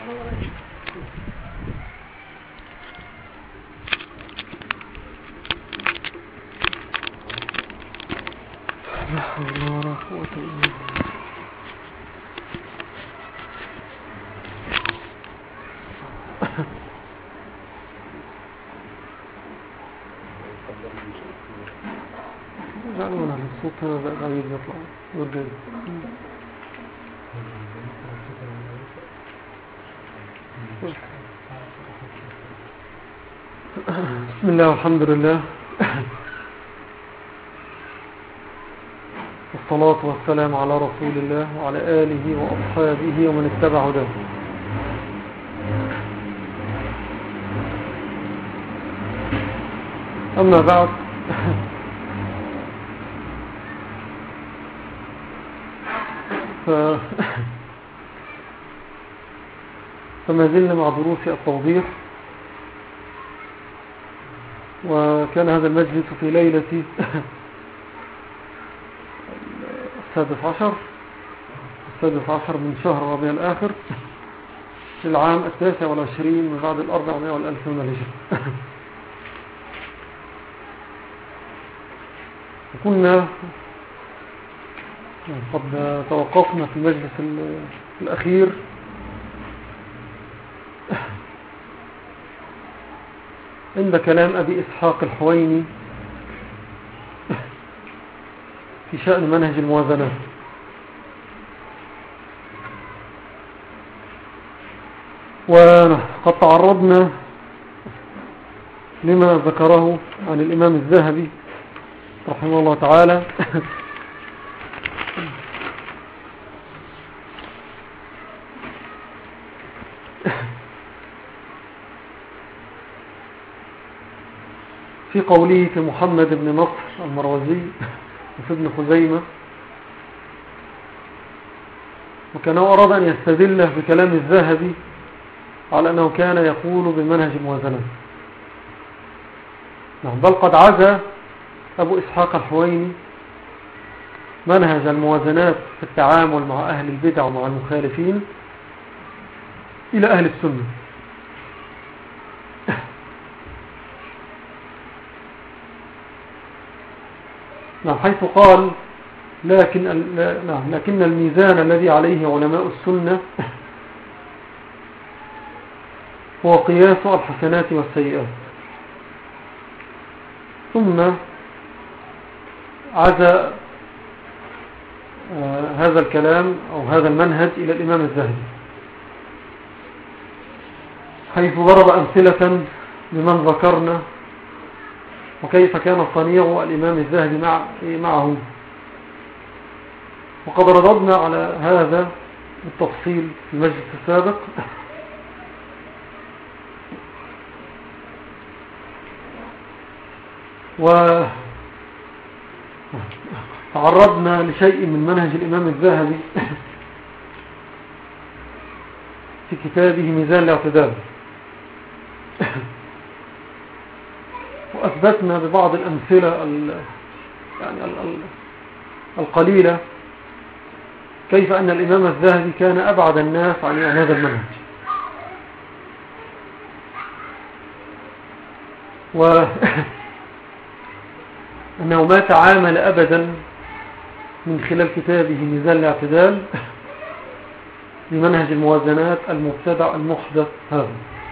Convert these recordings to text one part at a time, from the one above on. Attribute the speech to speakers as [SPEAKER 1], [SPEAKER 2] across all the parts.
[SPEAKER 1] لا حول ولا قوة إلا بالله. جعلونا الصوت هذا غريب يطلع يرجع. بسم الله والحمد لله، والصلاة والسلام على رسول الله وعلى آله وأصحابه ومن اتبع هداه. أما بعد، فما زلنا مع دروس التوضيح، وكان هذا المجلس في ليلة 16 من شهر ربيع الآخر في العام 29 من بعد 400 والألف من الهجرة. وكنا قد توقفنا في المجلس الأخير عند كلام أبي إسحاق الحويني في شأن منهج الموازنات، وقد تعرضنا لما ذكره عن الإمام الذهبي رحمه الله تعالى في قوله في محمد بن نصر المروزي وفي ابن خزيمة، وكانه أراد أن يستدل بكلام الذهبي على أنه كان يقول بمنهج الموازنات. بل قد عزى أبو إسحاق الحويني منهج الموازنات في التعامل مع أهل البدع ومع المخالفين إلى أهل السنة، حيث قال لكن الميزان الذي عليه علماء السنة هو قياس الحسنات والسيئات. ثم عزى هذا الكلام أو هذا المنهج إلى الإمام الذهبي، حيث ضرب أمثلة لمن ذكرنا وكيف كان صنيع الإمام الذهبي معه، وقد رددنا على هذا بالتفصيل في المجلس السابق. وتعرضنا لشيء من منهج الإمام الذهبي في كتابه ميزان الاعتدال، وأثبتنا ببعض الأمثلة القليلة كيف أن الإمام الذهبي كان أبعد الناس عن هذا المنهج، وأنه ما تعامل أبدا من خلال كتابه ميزان الاعتدال بمنهج الموازنات المبتدع المحدث هذا.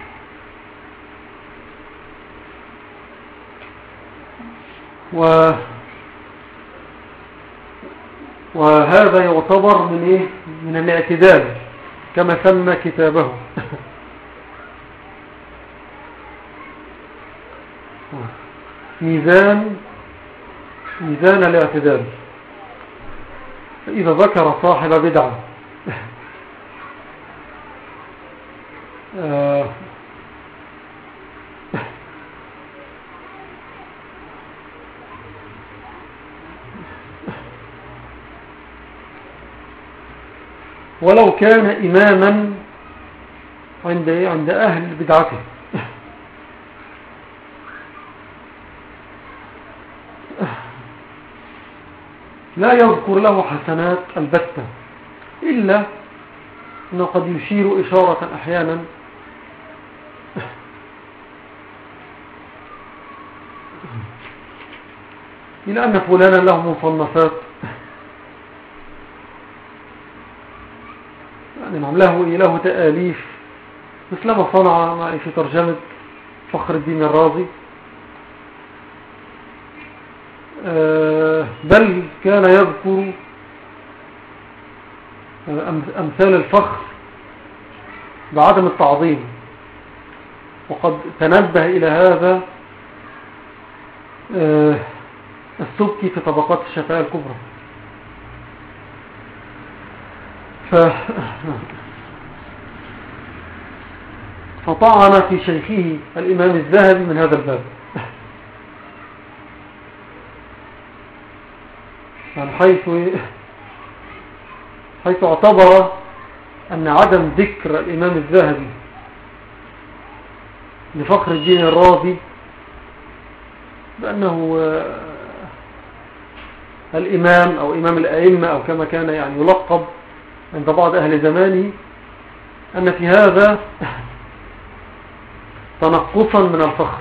[SPEAKER 1] وهذا يعتبر من الاعتدال كما سمى كتابه. ميزان الاعتدال. فإذا ذكر صاحب بدعة ولو كان إماما عند أهل بدعته، لا يذكر له حسنات البتة إلا أنه قد يشير إشارة أحيانا إلى أن فلانا له مصنفات، يعني نعم له تآليف مثل ما صنع معي في ترجمة فخر الدين الرازي، بل كان يذكر أمثال الفخر بعدم التعظيم، وقد تنبه إلى هذا السبكي في طبقات الشفاء الكبرى. فطعن في شيخه الإمام الذهبي من هذا الباب، يعني حيث اعتبر أن عدم ذكر الإمام الذهبي لفخر الدين الرازي بأنه الإمام أو إمام الأئمة أو كما كان يعني يلقب عند بعض أهل زمانه، أن في هذا تنقصا من الفخر.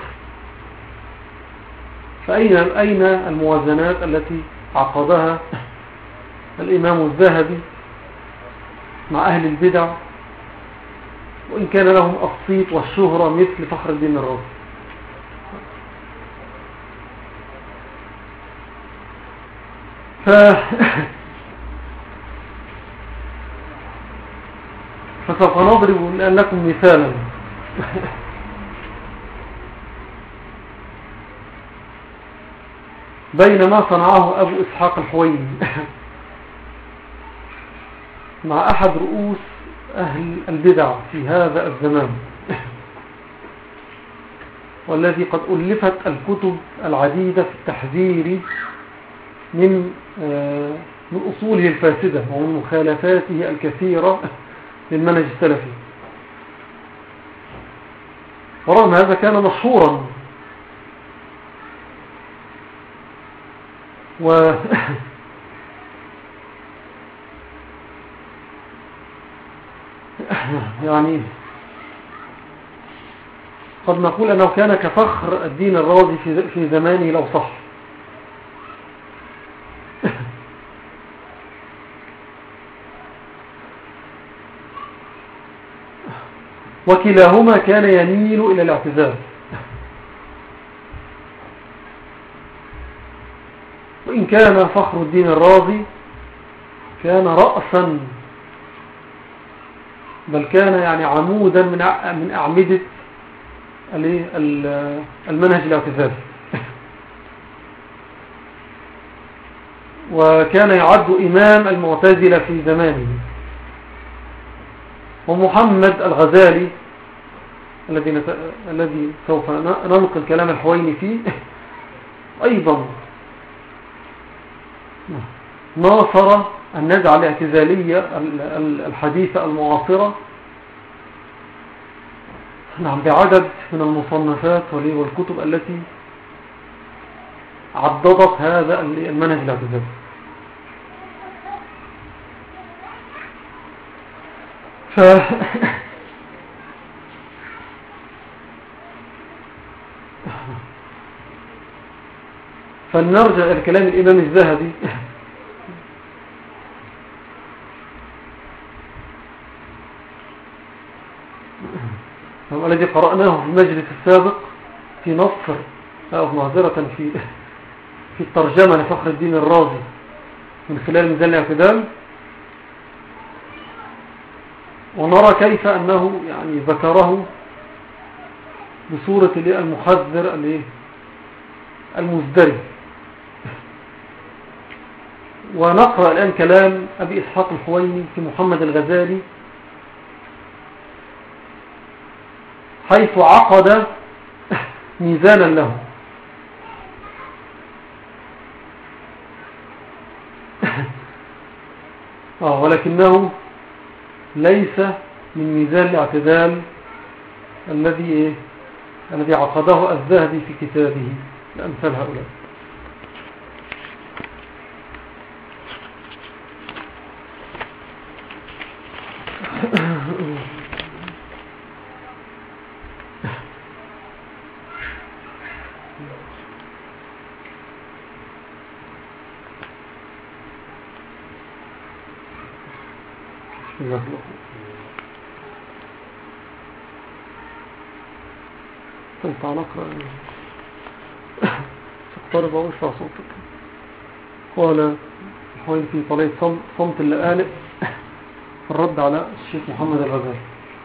[SPEAKER 1] فأين الموازنات التي عقدها الإمام الذهبي مع أهل البدع، وإن كان لهم الصيت والشهرة مثل فخر الدين الرازي؟ فسوف نضرب لكم مثالا بين ما صنعه أبو إسحاق الحويني مع أحد رؤوس أهل البدع في هذا الزمان، والذي قد ألفت الكتب العديدة في التحذير من أصوله الفاسدة ومن مخالفاته الكثيرة للمنهج السلفي. ورغم هذا كان مشهورا يعني قد نقول أنه كان كفخر الدين الرازي في زمانه لو صح. وكلاهما كان يميل إلى الاعتزال، وإن كان فخر الدين الرازي كان رأسا، بل كان يعني عمودا من أعمدة المنهج الاعتزالي، وكان يعد إمام المعتزلة في زمانه. ومحمد الغزالي الذي سوف ننقل كلام الحويني فيه أيضا ناصر النزعة الاعتزالية الحديثة المعاصرة، نعم، بعدد من المصنفات والكتب التي عضدت هذا المنهج الاعتزالي. فلنرجع إلى كلام الإمام الذهبي الذي قرأناه في المجلس السابق في نصر أو معذرة في الترجمة لفخر الدين الرازي من خلال ميزان الاعتدال، ونرى كيف أنه يعني ذكره بصورة المحذر المزدري. ونقرأ الآن كلام أبي إسحاق الحويني في محمد الغزالي حيث عقد ميزانا له. ولكنه ليس من ميزان الاعتدال الذي عقده الذهبي في كتابه لأمثال هؤلاء. الله. طيب تعال اقرأ اقترب وارفع صوتك. قال الحوين في طلية صمت اللآلئ الرد على الشيخ محمد الغزالي.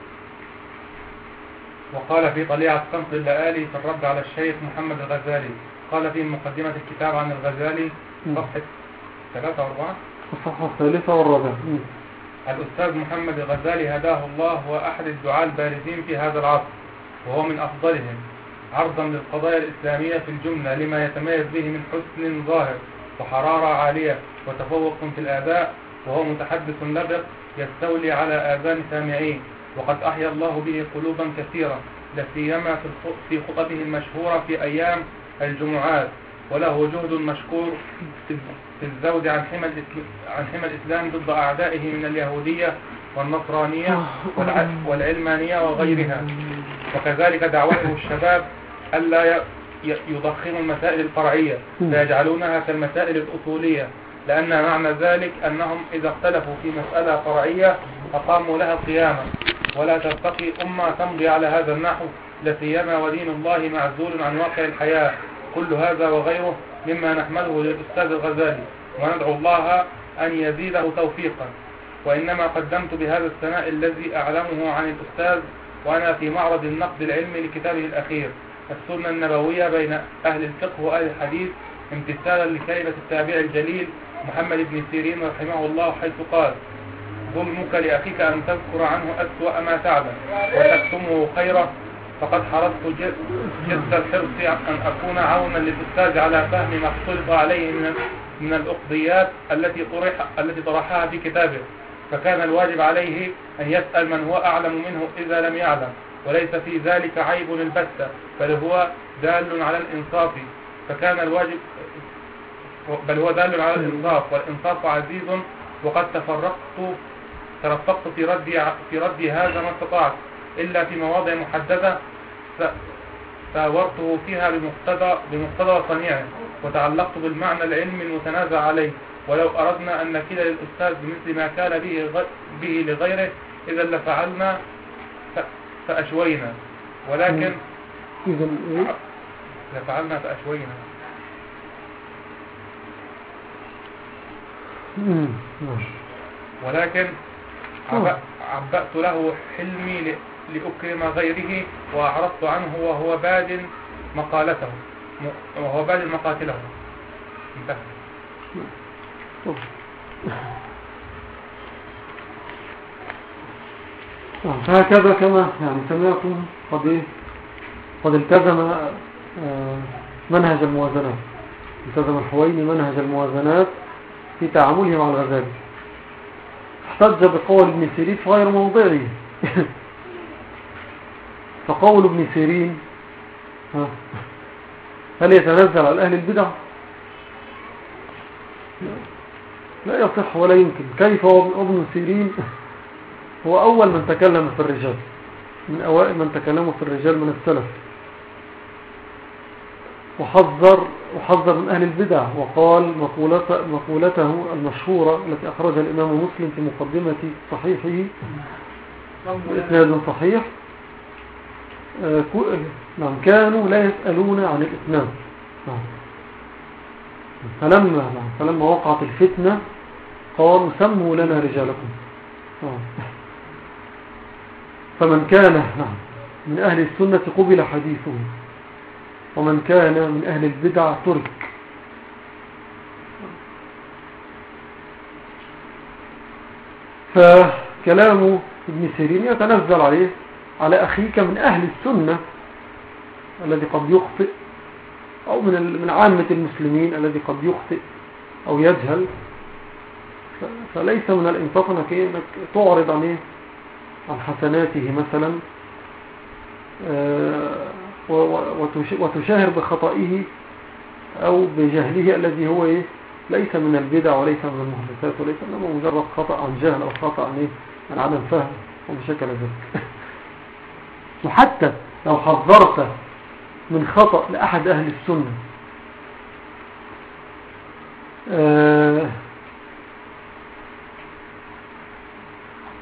[SPEAKER 2] وقال في طليعة صمت اللآلئ في الرد على الشيخ محمد الغزالي، قال في مقدمة الكتاب عن الغزالي صفحة 3 و4
[SPEAKER 1] الصفحة 3 و4.
[SPEAKER 2] الأستاذ محمد الغزالي هداه الله هو أحد الدعاة البارزين في هذا العصر، وهو من أفضلهم عرضا للقضايا الإسلامية في الجملة لما يتميز به من حسن ظاهر وحرارة عالية وتفوق في الآداء، وهو متحدث لبق يستولي على آذان سامعين، وقد أحيا الله به قلوبا كثيرة لا سيما في خطبه المشهورة في أيام الجمعات، وله جهد مشكور في الزود عن حمى الإسلام ضد أعدائه من اليهودية والنصرانية والعلمانية وغيرها، وكذلك دعوته الشباب ألا يضخموا المسائل الفرعية فيجعلونها كالمسائل الأصولية، لأن معنى ذلك أنهم إذا اختلفوا في مسألة فرعية أقاموا لها القيامة، ولا ترتقي أمة تمضي على هذا النحو لسيما ودين الله معزول عن واقع الحياة. كل هذا وغيره مما نحمده للأستاذ الغزالي، وندعو الله أن يزيده توفيقا. وإنما قدمت بهذا الثناء الذي أعلمه عن الأستاذ وأنا في معرض النقد العلمي لكتابه الأخير السنة النبوية بين أهل الفقه وأهل الحديث، امتثالا لكلمة التابع الجليل محمد بن سيرين رحمه الله، حيث قال: ظلمك لأخيك أن تذكر عنه أسوأ ما تعلم وتكتمه خيره، فقد حرصت جد الحرص أن أكون عونا للأستاذ على فهم ما اختلط عليه من الأقضيات التي طرحها في كتابه، فكان الواجب عليه أن يسأل من هو أعلم منه إذا لم يعلم، وليس في ذلك عيب البتة، بل هو دال على الإنصاف، فكان الواجب بل هو دال على الإنصاف، والإنصاف عزيز، وقد ترفقت في ردي هذا ما استطعت، إلا في مواضع محددة ساورته فيها بمقتضى صنيعه، وتعلقت بالمعنى العلمي المتنازع عليه، ولو أردنا أن نكيل للأستاذ بمثل ما كان به لغيره إذا لفعلنا فأشوينا، ولكن لفعلنا فأشوينا. ولكن عبأت له حلمي لأكرم غيره، وأعرضت عنه وهو باد مقاتله. انتهى.
[SPEAKER 1] هكذا كما يعني سمعكم قد التزم منهج الموازنات، التزم الحويني منهج الموازنات في تعامله مع الغزالي. احتج بقول ابن سيرين في غير موضعه فقول ابن سيرين هل يتنزل على أهل البدع؟ لا يصح ولا يمكن. كيف ابن سيرين هو أول من تكلم في الرجال، من أوائل من تكلموا في الرجال من السلف، وحذر من أهل البدع، وقال مقولته المشهورة التي أخرجها الإمام مسلم في مقدمة صحيحه بإسناد صحيح: كانوا لا يسألون عن الإسلام. فلما وقعت الفتنة قالوا سموا لنا رجالكم. فمن كان من أهل السنة قبل حديثه، ومن كان من أهل البدع ترك. فكلام ابن سيرين يتنزل على أخيك من أهل السنة الذي قد يخطئ، أو من عامة المسلمين الذي قد يخطئ أو يجهل، فليس من الإنصاف أنك تعرض عن حسناته مثلا وتشاهر بخطئه أو بجهله الذي هو ليس من البدع وليس من المحدثات، وليس إنما مجرد خطأ عن جهل أو خطأ عن عدم فهم وبشكل ذلك. وحتى لو حذرت من خطأ لأحد أهل السنة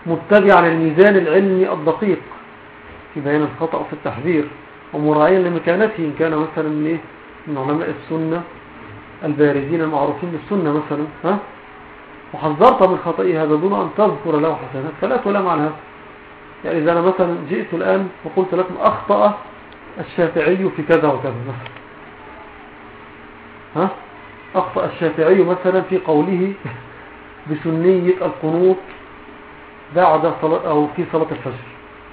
[SPEAKER 1] متبعا الميزان العلمي الدقيق في بيان الخطأ وفي التحذير، ومراعيا لمكانته إن كان مثلا من علماء السنة البارزين المعروفين بالسنة مثلا، وحذرت من خطئه هذا دون أن تذكر له حسنات فلا تلام على هذا. يعني إذا أنا مثلا جئت الآن وقلت لكم أخطأ الشافعي في كذا وكذا مثلا، أخطأ الشافعي مثلا في قوله بسنية القنوط بعد صلاة أو في صلاة الفجر،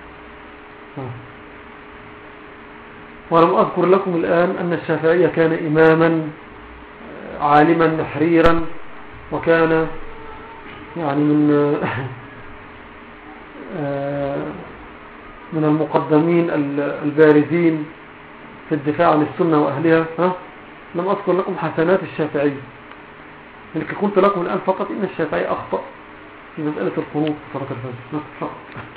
[SPEAKER 1] ولم أذكر لكم الآن أن الشافعي كان إماما عالما نحريرا، وكان يعني من المقدمين البارزين في الدفاع عن السنة وأهلها. لم أذكر لكم حسنات الشافعي، لكن قلت لكم الآن فقط إن الشافعي أخطأ في مسألة القنوط في صلاة الفجر فقط.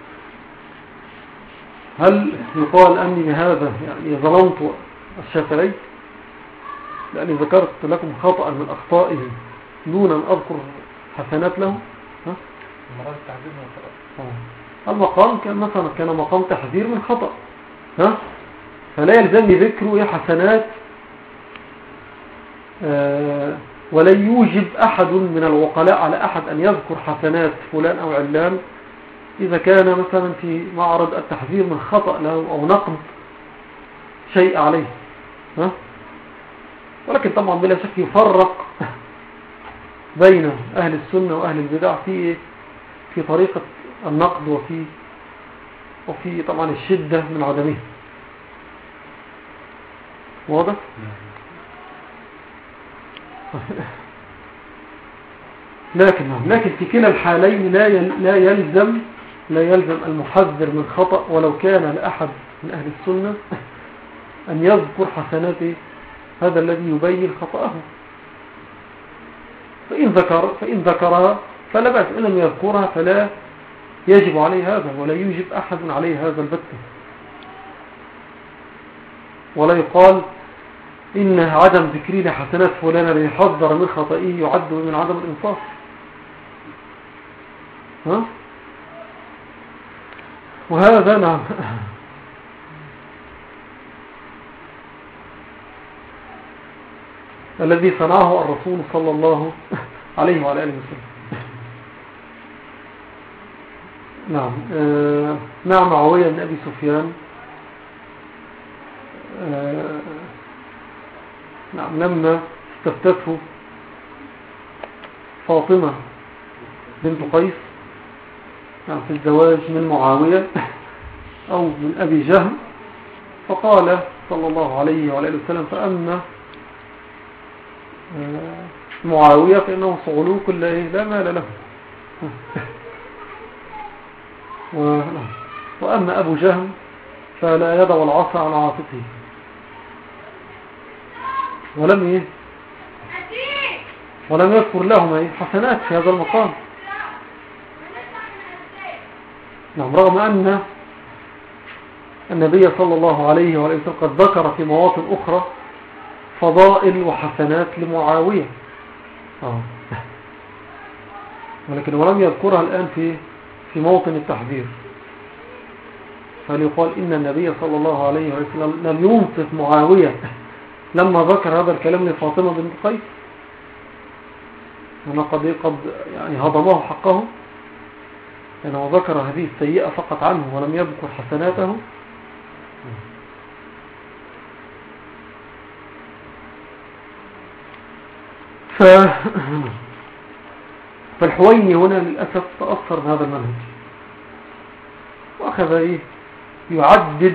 [SPEAKER 1] هل يقال أني بهذا يعني ظلمت الشافعي لأني ذكرت لكم خطأ من أخطائه دون أن أذكر حسنات له؟
[SPEAKER 2] مرات التحذير من الخطأ.
[SPEAKER 1] المقام كان مثلا كان مقام تحذير من خطأ، فلا يلزمني ذكره حسنات، ولا يوجب أحد من العقلاء على أحد أن يذكر حسنات فلان أو علان إذا كان مثلا في معرض التحذير من خطأ له أو نقد شيء عليه. ولكن طبعا بلا شك يفرق بين أهل السنة وأهل البدع في طريقة النقد وفي طبعا الشدة من عدمه. واضح؟ لكن في كلا الحالين لا يلزم المحذر من خطأ ولو كان لأحد من أهل السنة أن يذكر حسنات هذا الذي يبين خطأه. فإن ذكرها فلا بأس، إن لم يذكرها فلا يجب عليه هذا، ولا يوجب أحد عليه هذا البتة، ولا يقال إن عدم ذكري لحسنات فلان ليحذر من خطئه يعد من عدم الإنصاف. وهذا نعم الذي صنعه الرسول صلى الله عليه وعلى آله وسلم. نعم معاوية بن أبي سفيان نعم لما استفتته فاطمة بنت قيس في الزواج من معاوية أو من أبي جهم، فقال صلى الله عليه وعلى آله وسلم فأما معاوية فإنه صعلوك لا مال له وأما أبو جهم فلا يدع العصا عن عاتقه. ولم يذكر لهم حسنات في هذا المقام. نعم، رغم أن النبي صلى الله عليه وسلم قد ذكر في مواطن أخرى فضائل وحسنات لمعاوية، ولكن ولم يذكرها الآن في موطن التحذير. فليقال إن النبي صلى الله عليه وسلم لم ينصف معاوية لما ذكر هذا الكلام لفاطمة بنت قيس، أنه قد يعني هضمه حقه، لأنه ذكر هذه السيئة فقط عنه ولم يذكر حسناته. فالحويني هنا للأسف تأثر بهذا المنهج، وأخذ يعدد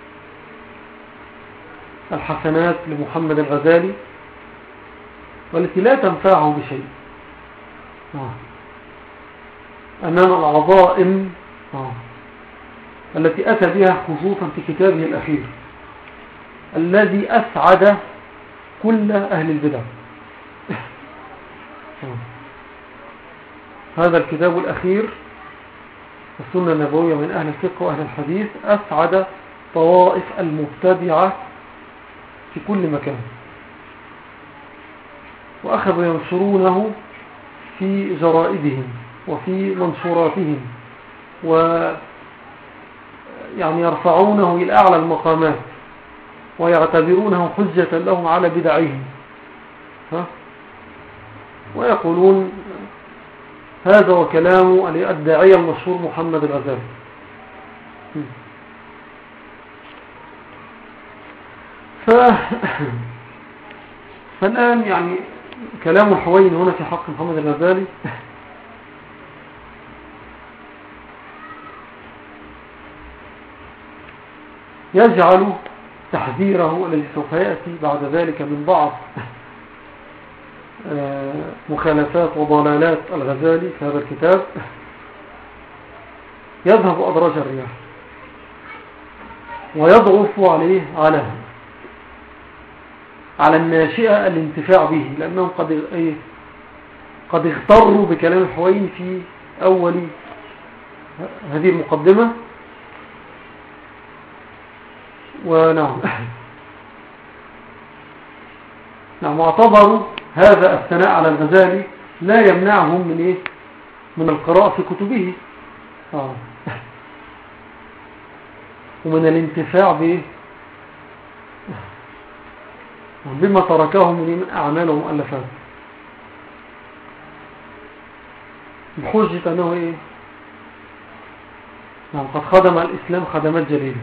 [SPEAKER 1] الحسنات لمحمد الغزالي والتي لا تنفعه بشيء أمام العظائم التي أتى بها خصوصا في كتابه الأخير الذي أسعد كل أهل البدع. هذا الكتاب الأخير السنة النبوية من أهل الفقه وأهل الحديث أسعد طوائف المبتدعة في كل مكان، وأخذوا ينشرونه في جرائدهم وفي منشوراتهم يعني يرفعونه إلى أعلى المقامات ويعتبرونه حجة لهم على بدعهم، ويقولون هذا وكلام الداعية المشهور محمد الغزالي. فالآن يعني كلام الحويني هنا في حق محمد الغزالي يجعل تحذيره الذي سوف يأتي بعد ذلك من بعض مخالفات وضلالات الغزالي في هذا الكتاب يذهب أدراج الرياح ويضعف عليه على الناشئة الانتفاع به، لأنهم قد اغتروا بكلام الحويني في أول هذه المقدمة. ونعم اعتبروا هذا الثناء على الغزالي لا يمنعهم من القراءة في كتبه ومن الانتفاع بما تركه من أعمال ومؤلفات، بحجة أنه قد خدم الإسلام خدمات جليلة.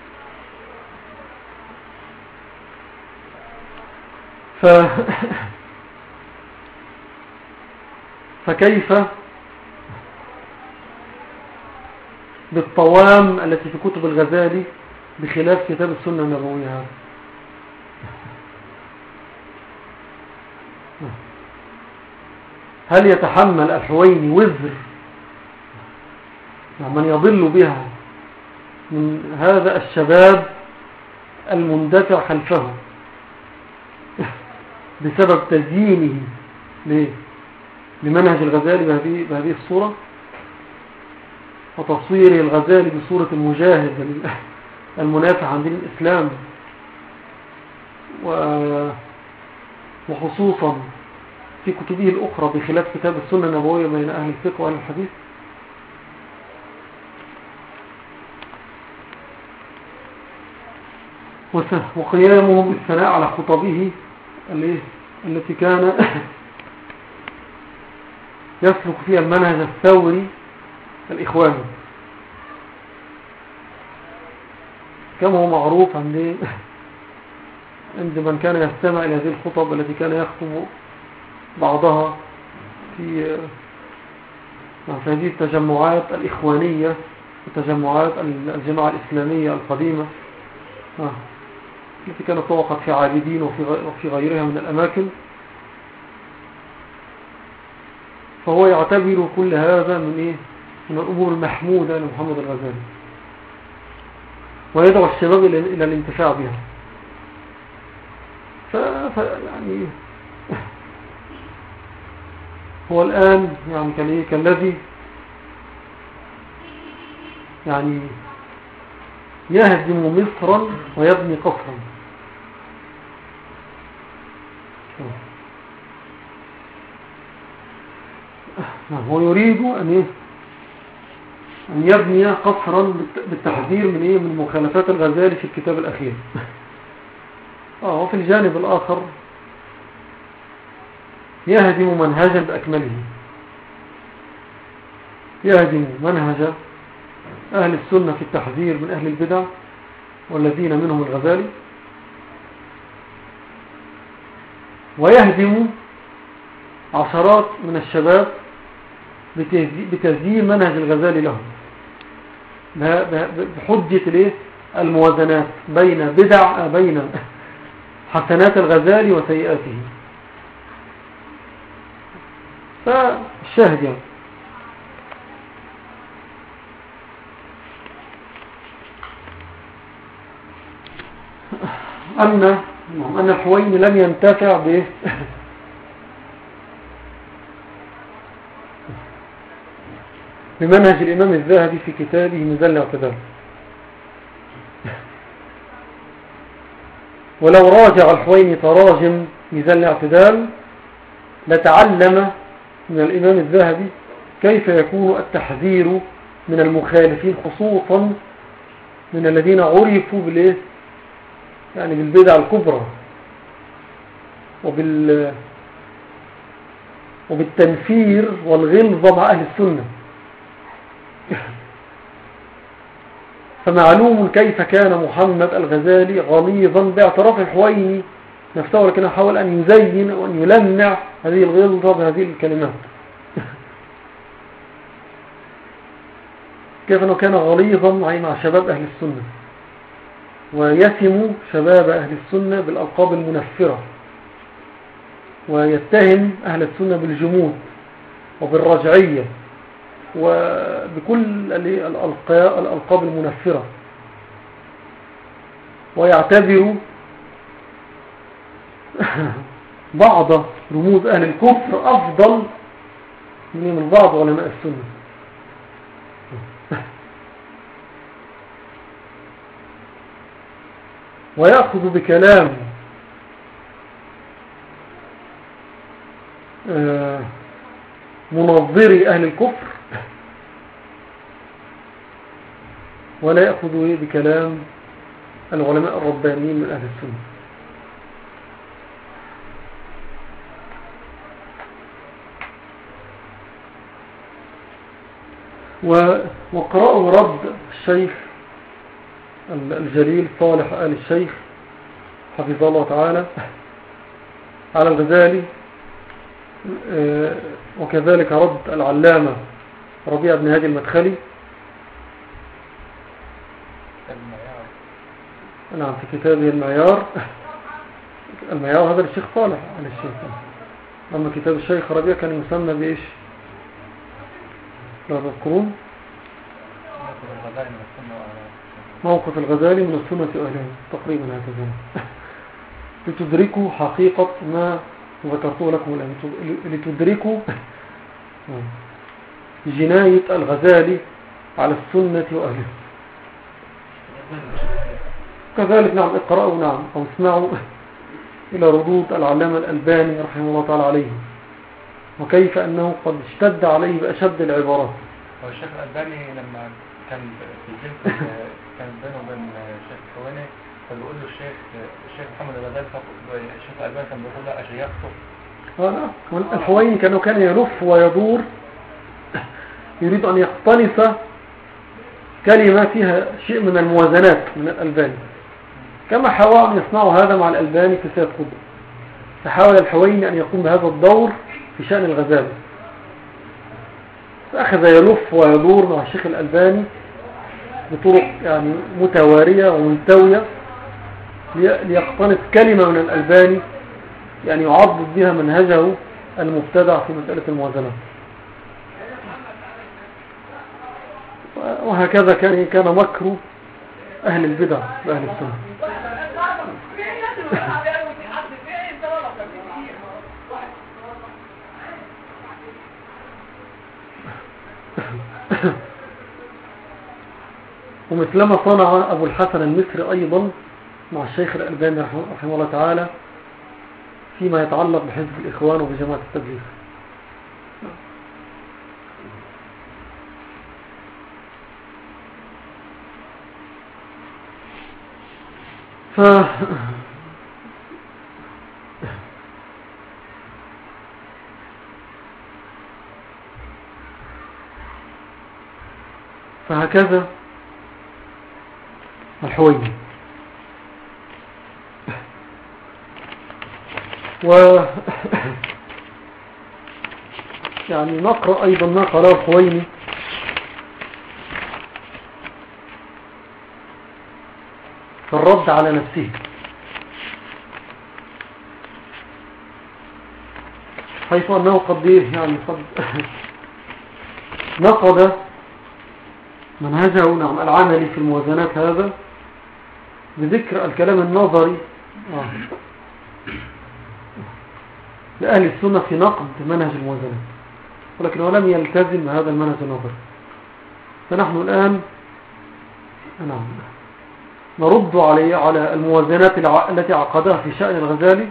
[SPEAKER 1] فكيف بالطوام التي في كتب الغزالي بخلاف كتاب السنة النبوية هذا؟ هل يتحمل الحويني وزر من يضل بها من هذا الشباب المندفع خلفه بسبب تزيينه لمنهج الغزالي بهذه الصورة، وتصويره الغزالي بصورة المجاهد المنافع عن دين الإسلام، وخصوصا في كتبه الأخرى بخلاف كتاب السنة النبوية بين أهل الفقه وأهل الحديث؟ وقيامه بالثناء على خطبه التي كان يسلك فيها المنهج الثوري الإخواني، كما هو معروف عند من كان يستمع إلى هذه الخطب التي كان يخطب بعضها في هذه التجمعات الإخوانية، التجمعات الجماعة الإسلامية القديمة التي كانت توقعت في عابدين وفي غيرها من الأماكن. فهو يعتبر كل هذا من الأمور المحمودة لمحمد الغزالي، ويدعو الشباب إلى الانتفاع بها. يعني هو الآن يعني كالذي يعني يهدم مصرا ويبني قصرا. هو يريد أن يبني قصرا بالتحذير من مخالفات الغزالي في الكتاب الأخير. وفي الجانب الآخر يهدم منهجا بأكمله، يهدم منهج أهل السنة في التحذير من أهل البدع والذين منهم الغزالي، ويهدم عشرات من الشباب بتزيين منهج الغزالي لهم بحجة الموازنات بين حسنات الغزالي وسيئاته. فالشاهد يعني أن الحويني لم ينتفع بمنهج الإمام الذهبي في كتابه ميزان الاعتدال، ولو راجع الحويني تراجم ميزان الاعتدال لتعلم من الإمام الذهبي كيف يكون التحذير من المخالفين، خصوصا من الذين عرفوا بالايه يعني بالبدع الكبرى وبالتنفير والغلظة مع أهل السنة. فمعلوم كيف كان محمد الغزالي غليظا باعتراف الحويني نفسه، ولكنه حاول أن يزين وأن يلمع هذه الغلظة بهذه الكلمات. كيف أنه كان غليظا مع شباب أهل السنة، ويسم شباب أهل السنة بالألقاب المنفرة، ويتهم أهل السنة بالجمود وبالرجعية وبكل الألقاب المنفرة، ويعتبر بعض رموز أهل الكفر أفضل من بعض علماء السنة. ويأخذ بكلام منظري أهل الكفر، ولا يأخذ بكلام العلماء الربانيين من أهل السنة. وقرأوا رد الشيخ الجليل صالح آل الشيخ حفظه الله تعالى على الغزالي، وكذلك رد العلامة ربيع بن هادي المدخلي نعم في كتابه المعيار. المعيار هذا الشيخ صالح آل الشيخ، أما كتاب الشيخ ربيع كان يسمى بإيش لا تذكرون؟ موقف الغزالي من السنة وأهلها تقريبا هكذا، لتدركوا حقيقة ما ذكرته لكم الآن، لتدركوا جناية الغزالي على السنة وأهلها. كذلك نعم اقرأوا نعم أو اسمعوا إلى ردود العلامة الألباني رحمه الله تعالى عليه، وكيف أنه قد اشتد عليه بأشد العبارات.
[SPEAKER 2] والشيخ الألباني لما كان في جلسة كان بينه وبين الشيخ الحويني، فبيقول له الشيخ محمد الغزالي، الشيخ الألباني كان بيقول له أشيخته.
[SPEAKER 1] الحويني كان يلف ويدور يريد أن يقتنص كلمة فيها شيء من الموازنات من الألباني، كما حاول أن يصنعوا هذا مع الألباني في سيد قطب. فحاول الحويني أن يقوم بهذا الدور في شأن الغزالي، فأخذ يلف ويدور مع الشيخ الألباني بطرق يعني متوارية ومنتوية ليقتنص كلمة من الألباني يعني يعضد بها منهجه المبتدع في مسألة الموازنات. وهكذا كان مكر أهل البدع وأهل السنة. ومثلما صنع أبو الحسن المصري أيضا مع الشيخ الألباني رحمه الله تعالى فيما يتعلق بحزب الإخوان وبجماعة التبليغ. فهكذا الحويني. يعني نقرأ أيضا ما قاله الحويني في الرد على نفسه، حيث أنه قد يعني قد نقد منهجه نعم العملي في الموازنات هذا بذكر الكلام النظري لأهل السنة في نقد منهج الموازنات، ولكنه لم يلتزم هذا المنهج النظري. فنحن الآن نعم نرد على الموازنات التي عقدها في شأن الغزالي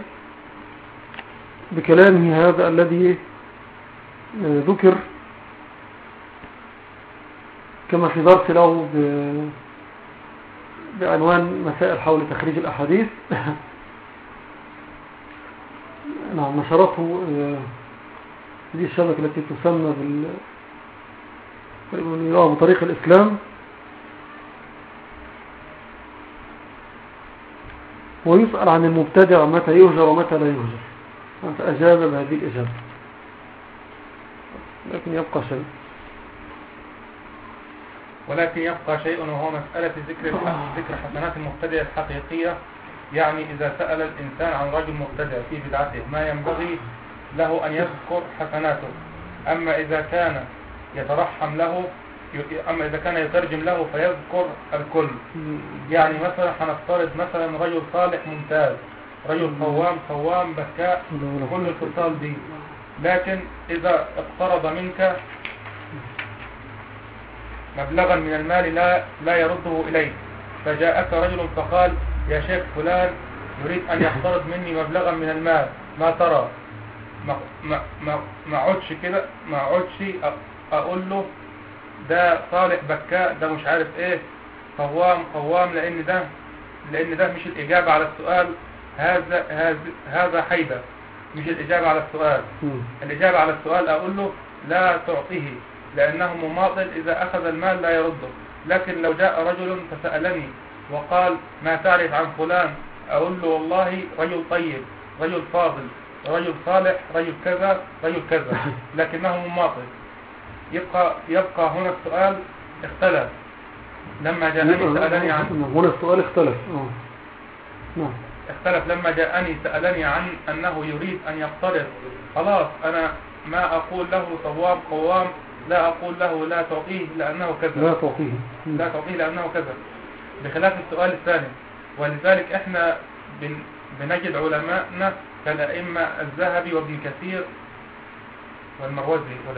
[SPEAKER 1] بكلامه هذا الذي ذكر كما في درس له بعنوان مسائل حول تخريج الأحاديث. نعم، نشرته هذه الشبكة التي تسمى بطريق الإسلام، ويسأل عن المبتدع متى يهجر ومتى لا يهجر، فأجاب بهذه الإجابة، لكن يبقى شيء
[SPEAKER 2] وهو مسألة ذكر حسنات المبتدع الحقيقية. يعني إذا سأل الإنسان عن رجل مبتدع في بدعته ما ينبغي له أن يذكر حسناته، أما إذا كان يترحم له، أما إذا كان يترجم له فيذكر الكل. يعني مثلا هنفترض مثلا رجل صالح ممتاز، رجل صوام بكاء، كل الخصال دي، لكن إذا اقترض منك مبلغا من المال لا يرده إليك، فجاءك رجل فقال يا شيخ فلان يريد أن يقترض مني مبلغا من المال، ما ترى؟ ما عدش كده، ما عدش أقول له ده صالح بكاء، ده مش عارف ايه، قوام، لأن ده مش الإجابة على السؤال، هذا حيدة، مش الإجابة على السؤال. الإجابة على السؤال أقول له لا تعطيه لأنه مماطل، إذا أخذ المال لا يرده. لكن لو جاء رجل فسألني وقال ما تعرف عن فلان، أقول له والله رجل طيب، رجل فاضل، رجل صالح، رجل كذا، رجل كذا، لكنه مماطل. يبقى هنا السؤال اختلف لما جاءني سألني عن،
[SPEAKER 1] هنا السؤال اختلف.
[SPEAKER 2] اختلف لما جاءني سألني عن أنه يريد أن يقترض، خلاص أنا ما أقول له صواب قوام، لا أقول له لا تعطيه لأنه كذا، لا تعطيه لأنه كذا، بخلاف السؤال الثاني. ولذلك احنا بنجد علماءنا كالأئمة الذهبي وابن كثير والمروزي ولا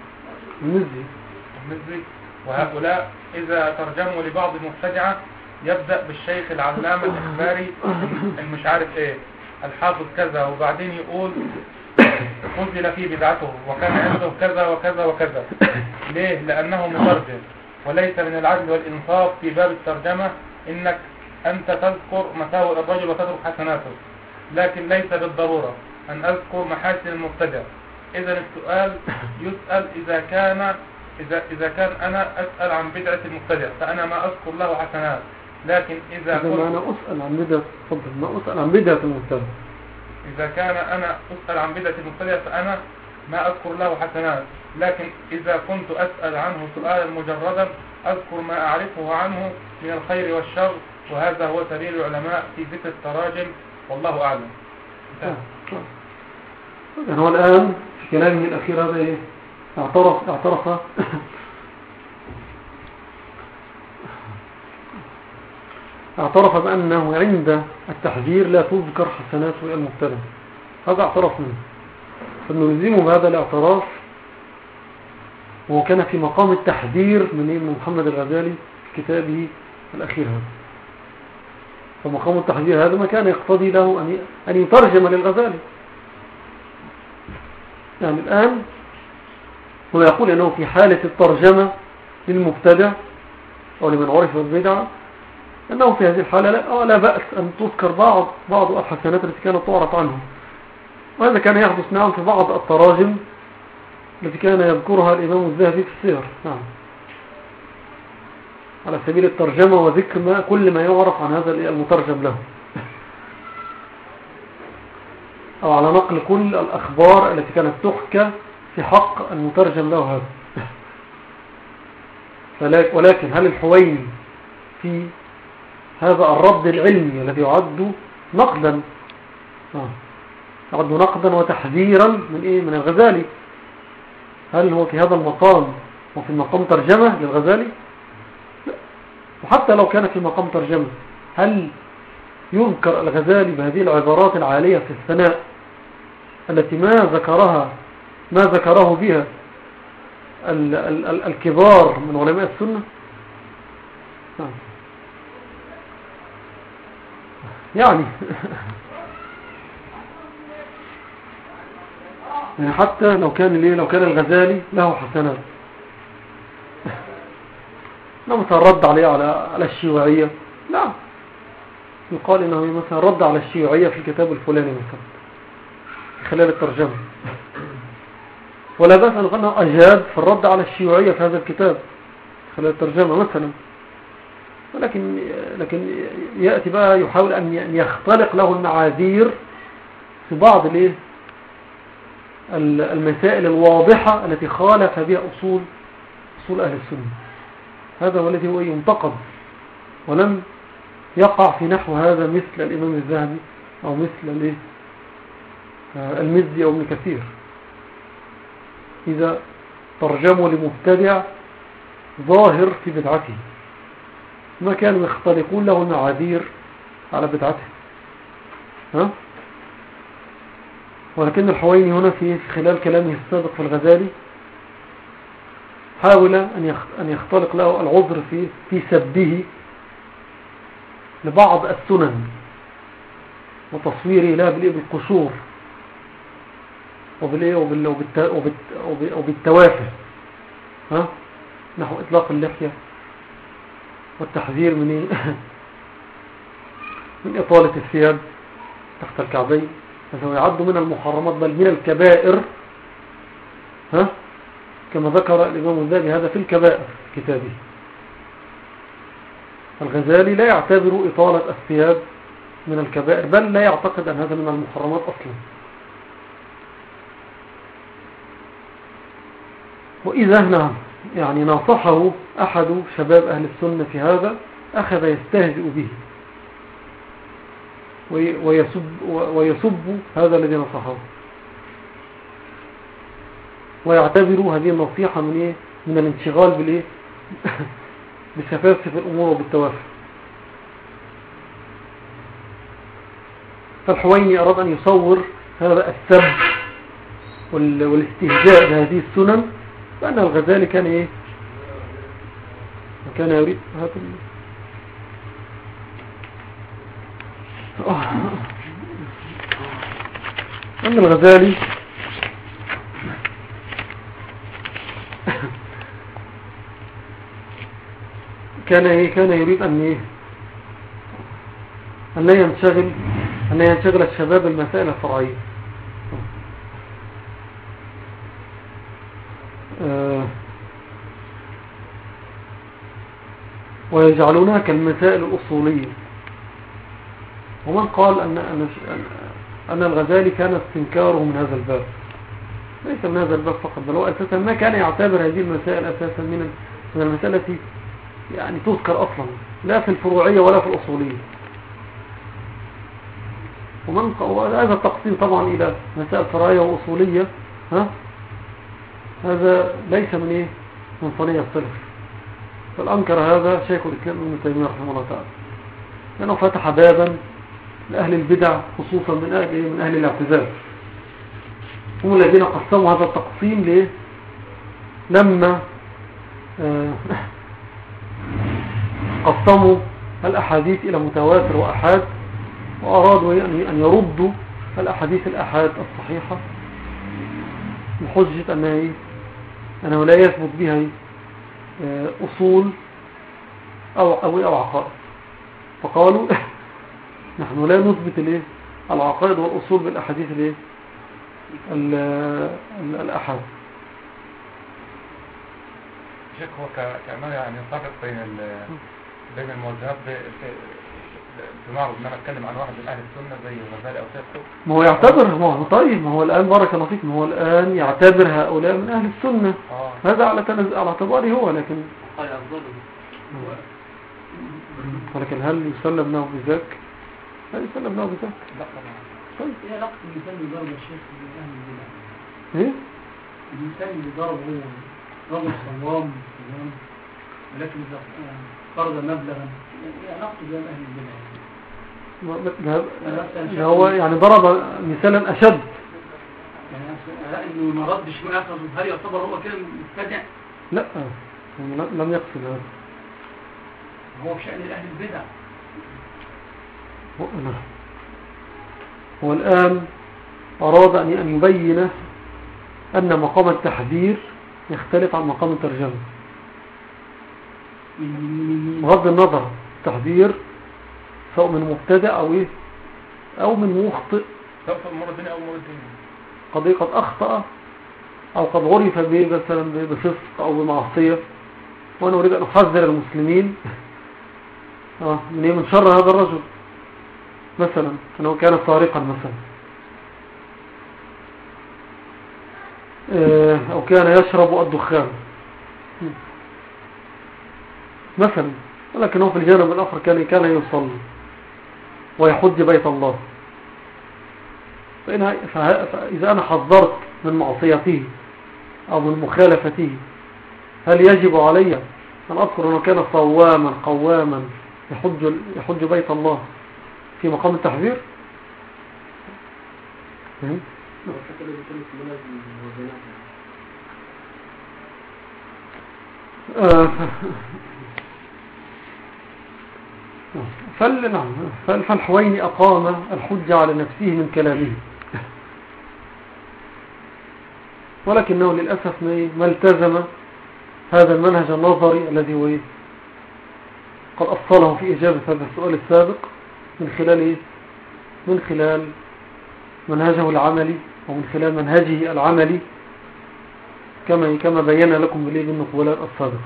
[SPEAKER 2] المزي، وهؤلاء إذا ترجموا لبعض المبتدعة يبدأ بالشيخ العلامة الإخباري المش عارف ايه الحافظ كذا، وبعدين يقول خذل في بدعته وكان عنده كذا وكذا وكذا. ليه؟ لأنه مترجم، وليس من العدل والإنصاف في باب الترجمة إنك أنت تذكر مساوئ الرجل وتترك حسناته، لكن ليس بالضرورة أن أذكر محاسن المبتدع. إذا السؤال يسأل إذا كان أنا أسأل عن بدعة المبتدع فأنا ما أذكر له حسنات، لكن إذا
[SPEAKER 1] أنا أسأل عن بدعة، تفضل، ما أسأل عن بدعة المبتدع،
[SPEAKER 2] إذا كان أنا أسأل عن بدعة المبتدع فأنا ما أذكر له حسنات، لكن إذا كنت أسأل عنه سؤالا مجردا أذكر ما أعرفه عنه من الخير والشر، وهذا هو سبيل العلماء في ذكر التراجم، والله أعلم.
[SPEAKER 1] هو الآن في كلامه الأخير هذا إيه؟ اعترف بأنه عند التحذير لا تذكر حسنات المبتدع، هذا اعترف منه، فنلزمه بهذا الاعتراف، وهو كان في مقام التحذير من محمد الغزالي في كتابه الأخير هذا. فمقام التحذير هذا ما كان يقتضي له أن يترجم للغزالي. يعني الآن هو يقول أنه في حالة الترجمة للمبتدع أو لمن عرف البدعة، أنه في هذه الحالة لا بأس أن تذكر بعض الحسنات التي كانت تعرف عنه. وهذا كان يحدث نعم في بعض التراجم التي كان يذكرها الإمام الذهبي في السير، نعم، على سبيل الترجمة وذكر كل ما يعرف عن هذا المترجم له، أو على نقل كل الأخبار التي كانت تحكى في حق المترجم له هذا. ولكن هل الحويني في هذا الرد العلمي الذي يعد نقدا وتحذيرا من الغزالي، هل هو في هذا المقام وفي مقام ترجمة للغزالي؟ لا. وحتى لو كان في مقام ترجمة، هل يذكر الغزالي بهذه العبارات العالية في الثناء التي ما ذكره بها الكبار من علماء السنة؟ يعني حتى لو كان الغزالي له حسنات، مثلا رد عليه على الشيوعية، لا، يقال انه مثلا رد على الشيوعية في الكتاب الفلاني مثلا خلال الترجمة، ولا بأس أن يقول أنه أجاد في الرد على الشيوعية في هذا الكتاب خلال الترجمة مثلا. لكن يأتي بقى يحاول أن يختلق له المعاذير في بعض المسائل الواضحة التي خالف بها أصول أهل السنة. هذا هو الذي هو ينتقد، ولم يقع في نحو هذا مثل الإمام الذهبي أو مثل المزي أو ابن كثير، إذا ترجموا لمبتدع ظاهر في بدعته ما كانوا يختلقون له المعاذير على بدعته. ولكن الحويني هنا في خلال كلامه السابق في الغزالي حاول أن يختلق له العذر في سبه لبعض السنن وتصويره لها بالقشور وبالتوافه، نحو إطلاق اللحية والتحذير من إطالة الثياب تحت الكعبين، فهو يعد من المحرمات بل من الكبائر، كما ذكر الإمام الذهبي هذا في الكبائر في كتابه. الغزالي لا يعتبر إطالة الثياب من الكبائر، بل لا يعتقد أن هذا من المحرمات أصلا. وإذا يعني ناصحه أحد شباب أهل السنة في هذا أخذ يستهزئ به ويسب هذا الذي نصحه، ويعتبر هذه النصيحة من الانشغال بسفاسف الأمور وبالتوافه. فالحويني أراد أن يصور هذا السب والاستهزاء بهذه السنن فأن الغزالي كان كان يريد هذا أن الغزالي كان يريد أن لا ينشغل الشباب المسائل الفرعية، ويجعلونها كالمسائل الأصولية. ومن قال أن الغزالي كان استنكاره من هذا الباب، ليس من هذا الباب فقط، بل هو أساسا ما كان يعتبر هذه المسائل أساسا من المسائل التي يعني تذكر أصلا لا في الفروعية ولا في الأصولية. هذا التقسيم طبعا إلى مسائل فرعية وأصولية هذا ليس من صنيع السلف، فالأنكر هذا شيخ الإسلام ابن تيمية رحمه الله تعالى، لأنه فتح بابا لأهل البدع خصوصا من أهل الاعتزال، هم الذين قسموا هذا التقسيم لما قسموا الأحاديث إلى متواتر وأحاد، وأرادوا أن يردوا الأحاديث الأحاد الصحيحة بحجة أنه لا يثبت بها أصول أو عقائد. فقالوا نحن لا نثبت العقائد والأصول بالأحاديث الأحاد.
[SPEAKER 2] شيخ هو كمان يعني نفرق بين الموجهات في معرض ان انا اتكلم عن واحد من اهل السنه زي الغزالي او شيخه،
[SPEAKER 1] ما هو يعتبر ما هو الان بارك الله فيك، ما هو الان يعتبر هؤلاء من اهل السنه. هذا على اعتباره هو، لكن هل يسلم له بذاك؟ هل يسلم له بذاك؟
[SPEAKER 2] لا طبعا.
[SPEAKER 1] طيب
[SPEAKER 3] ايه علاقه الانسان اللي ضرب الشيخ من اهل البدع؟
[SPEAKER 1] ايه
[SPEAKER 3] الانسان اللي ضربه رجل صوام ولكن اذا فرض مبلغا ايه علاقته بين اهل البدع؟
[SPEAKER 1] هو يعني ضرب مثالا اشد،
[SPEAKER 3] يعني انه ما ردش معاه، هل يعتبر هو كده مبتدع؟
[SPEAKER 1] لا لم يقصد هذا،
[SPEAKER 3] هو بشأن اهل البدع.
[SPEAKER 1] هو الآن أراد أن يبين أن مقام التحذير يختلف عن مقام الترجمة. بغض النظر تحذير سواء من مبتدئ أو إيه أو من مخطئ،
[SPEAKER 2] سواء مرة ثانية أو مرة ثانية
[SPEAKER 1] قد أخطأ أو قد عرف به مثلا بفسق أو بمعصية، وأنا أريد أن أحذر المسلمين من شر هذا الرجل، مثلا أنه كان سارقا مثلا، أو كان يشرب الدخان مثلا، ولكنه في الجانب الآخر كان يصلي ويحج بيت الله. فإذا أنا حذرت من معصيته أو من مخالفته، هل يجب علي أن أذكر أنه كان صواما قواما يحج بيت الله في مقام التحذير؟ فالحويني أقام الحجة على نفسه من كلامه، ولكنه للأسف ما التزم هذا المنهج النظري الذي هو قد أصله في إجابة هذا السؤال السابق من خلال منهجه العملي ومن خلال منهجه العملي كما بينا لكم بالنقولات السابقة.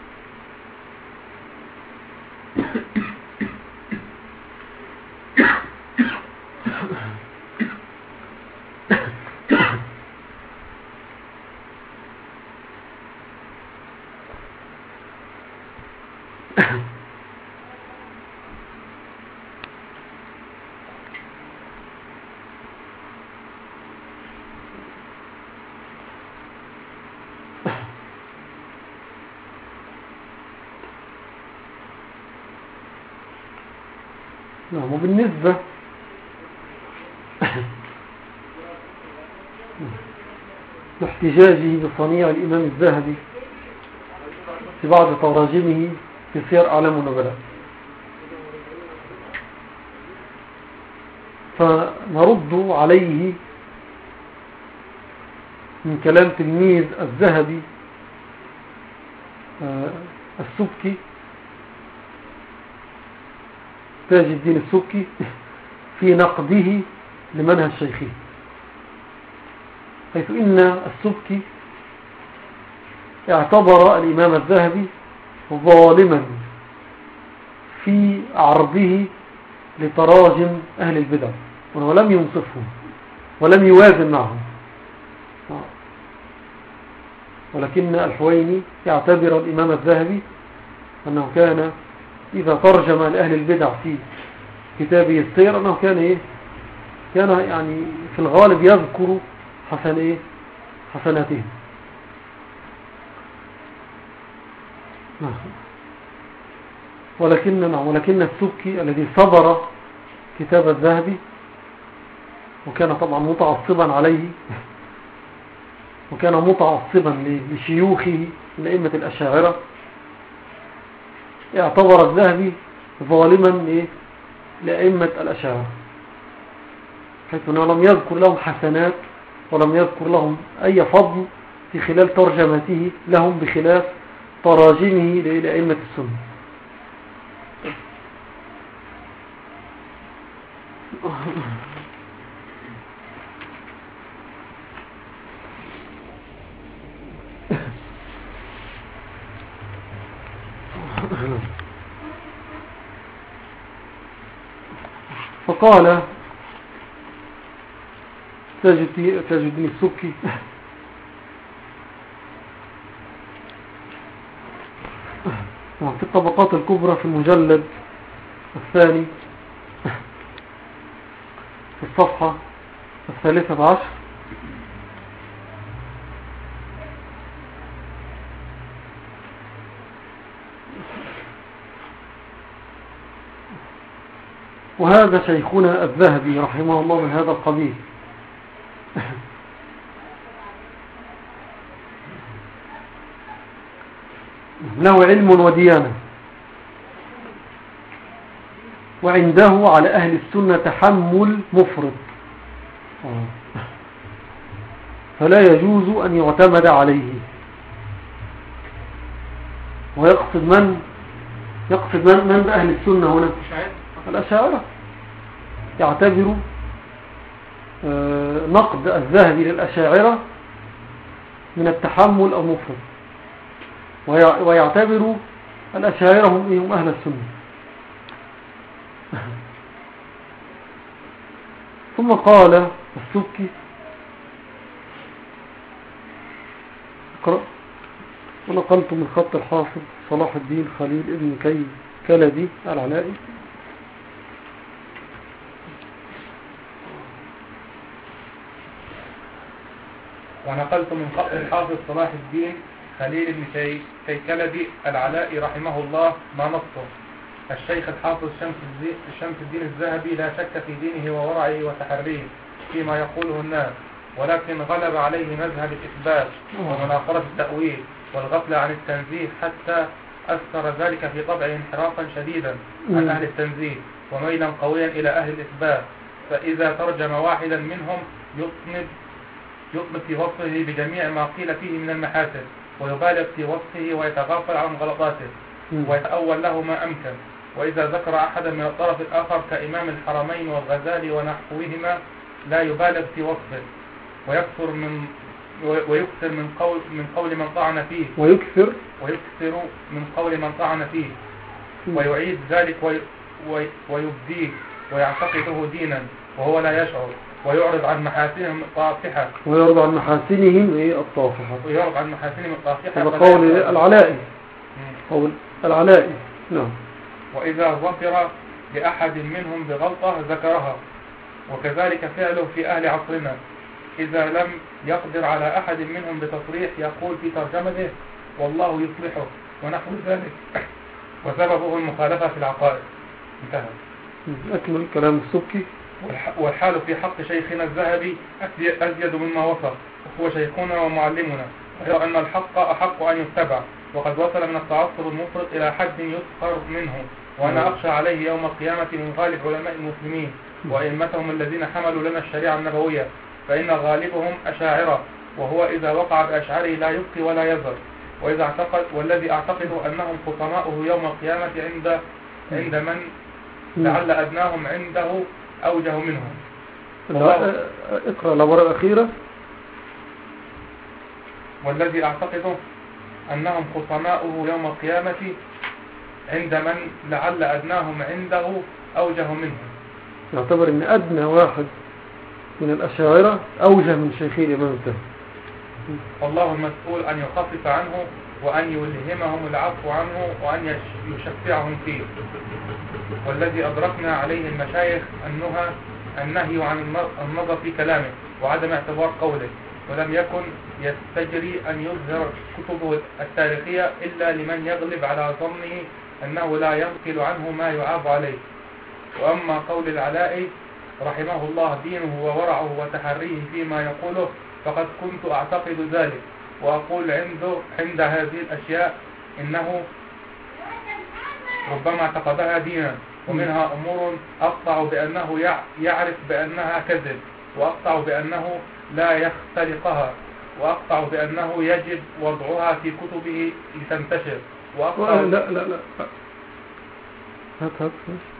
[SPEAKER 1] نعم. وبالنسبة لاحتجاجه بصنيع الإمام الذهبي في بعض تراجمه في سير أعلام النبلاء، فنرد عليه من كلام تلميذ الذهبي السبكي، تاج الدين السبكي، في نقده لمنهج شيخه، حيث إن السبكي اعتبر الإمام الذهبي ظالما في عرضه لتراجم أهل البدع، ولم ينصفهم ولم يوازن معهم، ولكن الحويني يعتبر الإمام الذهبي أنه كان إذا ترجم لأهل البدع في كتابه السير أنه كان يعني في الغالب يذكر حسناتهم. ولكن السبكي الذي صدر كتاب الذهبي وكان طبعا متعصبا عليه، وكان متعصبا لشيوخه من أئمة الأشاعرة، اعتبر الذهبي ظالما لأئمة الأشاعرة، حيث أنه لم يذكر لهم حسنات ولم يذكر لهم أي فضل في خلال ترجمته لهم بخلاف تراجمه لأئمة السنة. فقال تاج الدين السبكي في الطبقات الكبرى في المجلد الثاني في الصفحة 13، وهذا شيخنا الذهبي رحمه الله من هذا القبيل، له علم وديانة، وعنده على أهل السنة تحمل مفرط، فلا يجوز أن يعتمد عليه. ويقصد من يقصد من بأهل السنة هنا؟ الأشاعرة. يعتبر نقد الذهبي للأشاعرة من التحمل المفرط، ويعتبر الأشاعرة هم أهل السنة. ثم قال السبكي اقرأ: ونقلت من خط الحافظ صلاح الدين خليل ابن كلبي العلائي:
[SPEAKER 2] ونقلت من خط الحافظ صلاح الدين خليل بن كيكلبي العلائي رحمه الله ما نصه: الشيخ الحافظ شمس الدين الذهبي لا شك في دينه وورعه وتحريه فيما يقوله الناس، ولكن غلب عليه مذهب الإثبات ومناقرة التأويل والغفلة عن التنزيه، حتى أثر ذلك في طبعه انحرافا شديدا عن أهل التنزيه وميلا قويا إلى أهل الإثبات. فإذا ترجم واحدا منهم يطلب في وصفه بجميع ما قيل فيه من المحاسن، ويبالغ في وصفه ويتغافل عن غلطاته ويتأول له ما أمكن. وإذا ذكر أحدا من الطرف الآخر كإمام الحرمين والغزالي ونحوهما لا يبالغ في وصفه، ويكثر من قول من طعن فيه من قول من طعن فيه، ويعيد ذلك ويبديه ويعتقده دينا وهو لا يشعر، ويعرض عن محاسنهم الطافحة
[SPEAKER 1] هذا قول العلائي. قول العلائي. نعم.
[SPEAKER 2] وإذا ظفر لأحد منهم بغلطة ذكرها، وكذلك فعله في أهل عصرنا. إذا لم يقدر على أحد منهم بتصريح يقول في ترجمته: والله يصلحه ونحو ذلك، وسببه المخالفة في العقائد. انتهى.
[SPEAKER 1] أكمل كلام السبكي:
[SPEAKER 2] والحال في حق شيخنا الذهبي أزيد مما وصف، وهو شيخنا ومعلمنا، ويرى أن الحق أحق أن يتبع، وقد وصل من التعصب المفرط إلى حد يسخر منه. وأنا أخشى عليه يوم القيامة من غالب علماء المسلمين وأئمتهم الذين حملوا لنا الشريعة النبوية، فإن غالبهم أشاعرة، وهو إذا وقع بأشعاره لا يبقي ولا يذر. والذي أعتقد أنهم خصماؤه يوم القيامة عند من لعل أدناهم عنده أوجه منهم.
[SPEAKER 1] اقرأ العبارة الأخيرة:
[SPEAKER 2] والذي أعتقد أنهم خصماؤه يوم القيامة عند من لعل أدناهم عنده أوجه منهم.
[SPEAKER 1] يعتبر أن أدنى واحد من الأشاعرة أوجه من شيخي الإمام الذهبي.
[SPEAKER 2] والله المسؤول أن يخفف عنه وأن يلهمهم العفو عنه وأن يشفعهم فيه. والذي أدركنا عليه المشايخ النهي عن النظر في كلامه وعدم اعتبار قوله، ولم يكن يستجري أن يظهر كتبه التاريخية إلا لمن يغلب على ظنه أنه لا ينقل عنه ما يعاب عليه. وأما قول العلائي رحمه الله دينه وورعه وتحريه فيما يقوله، فقد كنت أعتقد ذلك، وأقول عند هذه الأشياء إنه ربما اعتقدها دينا، ومنها أمور أقطع بأنه يعرف بأنها كذب، وأقطع بأنه لا يختلقها، وأقطع بأنه يجب وضعها في كتبه لتنتشر، وأقطع
[SPEAKER 1] لا هات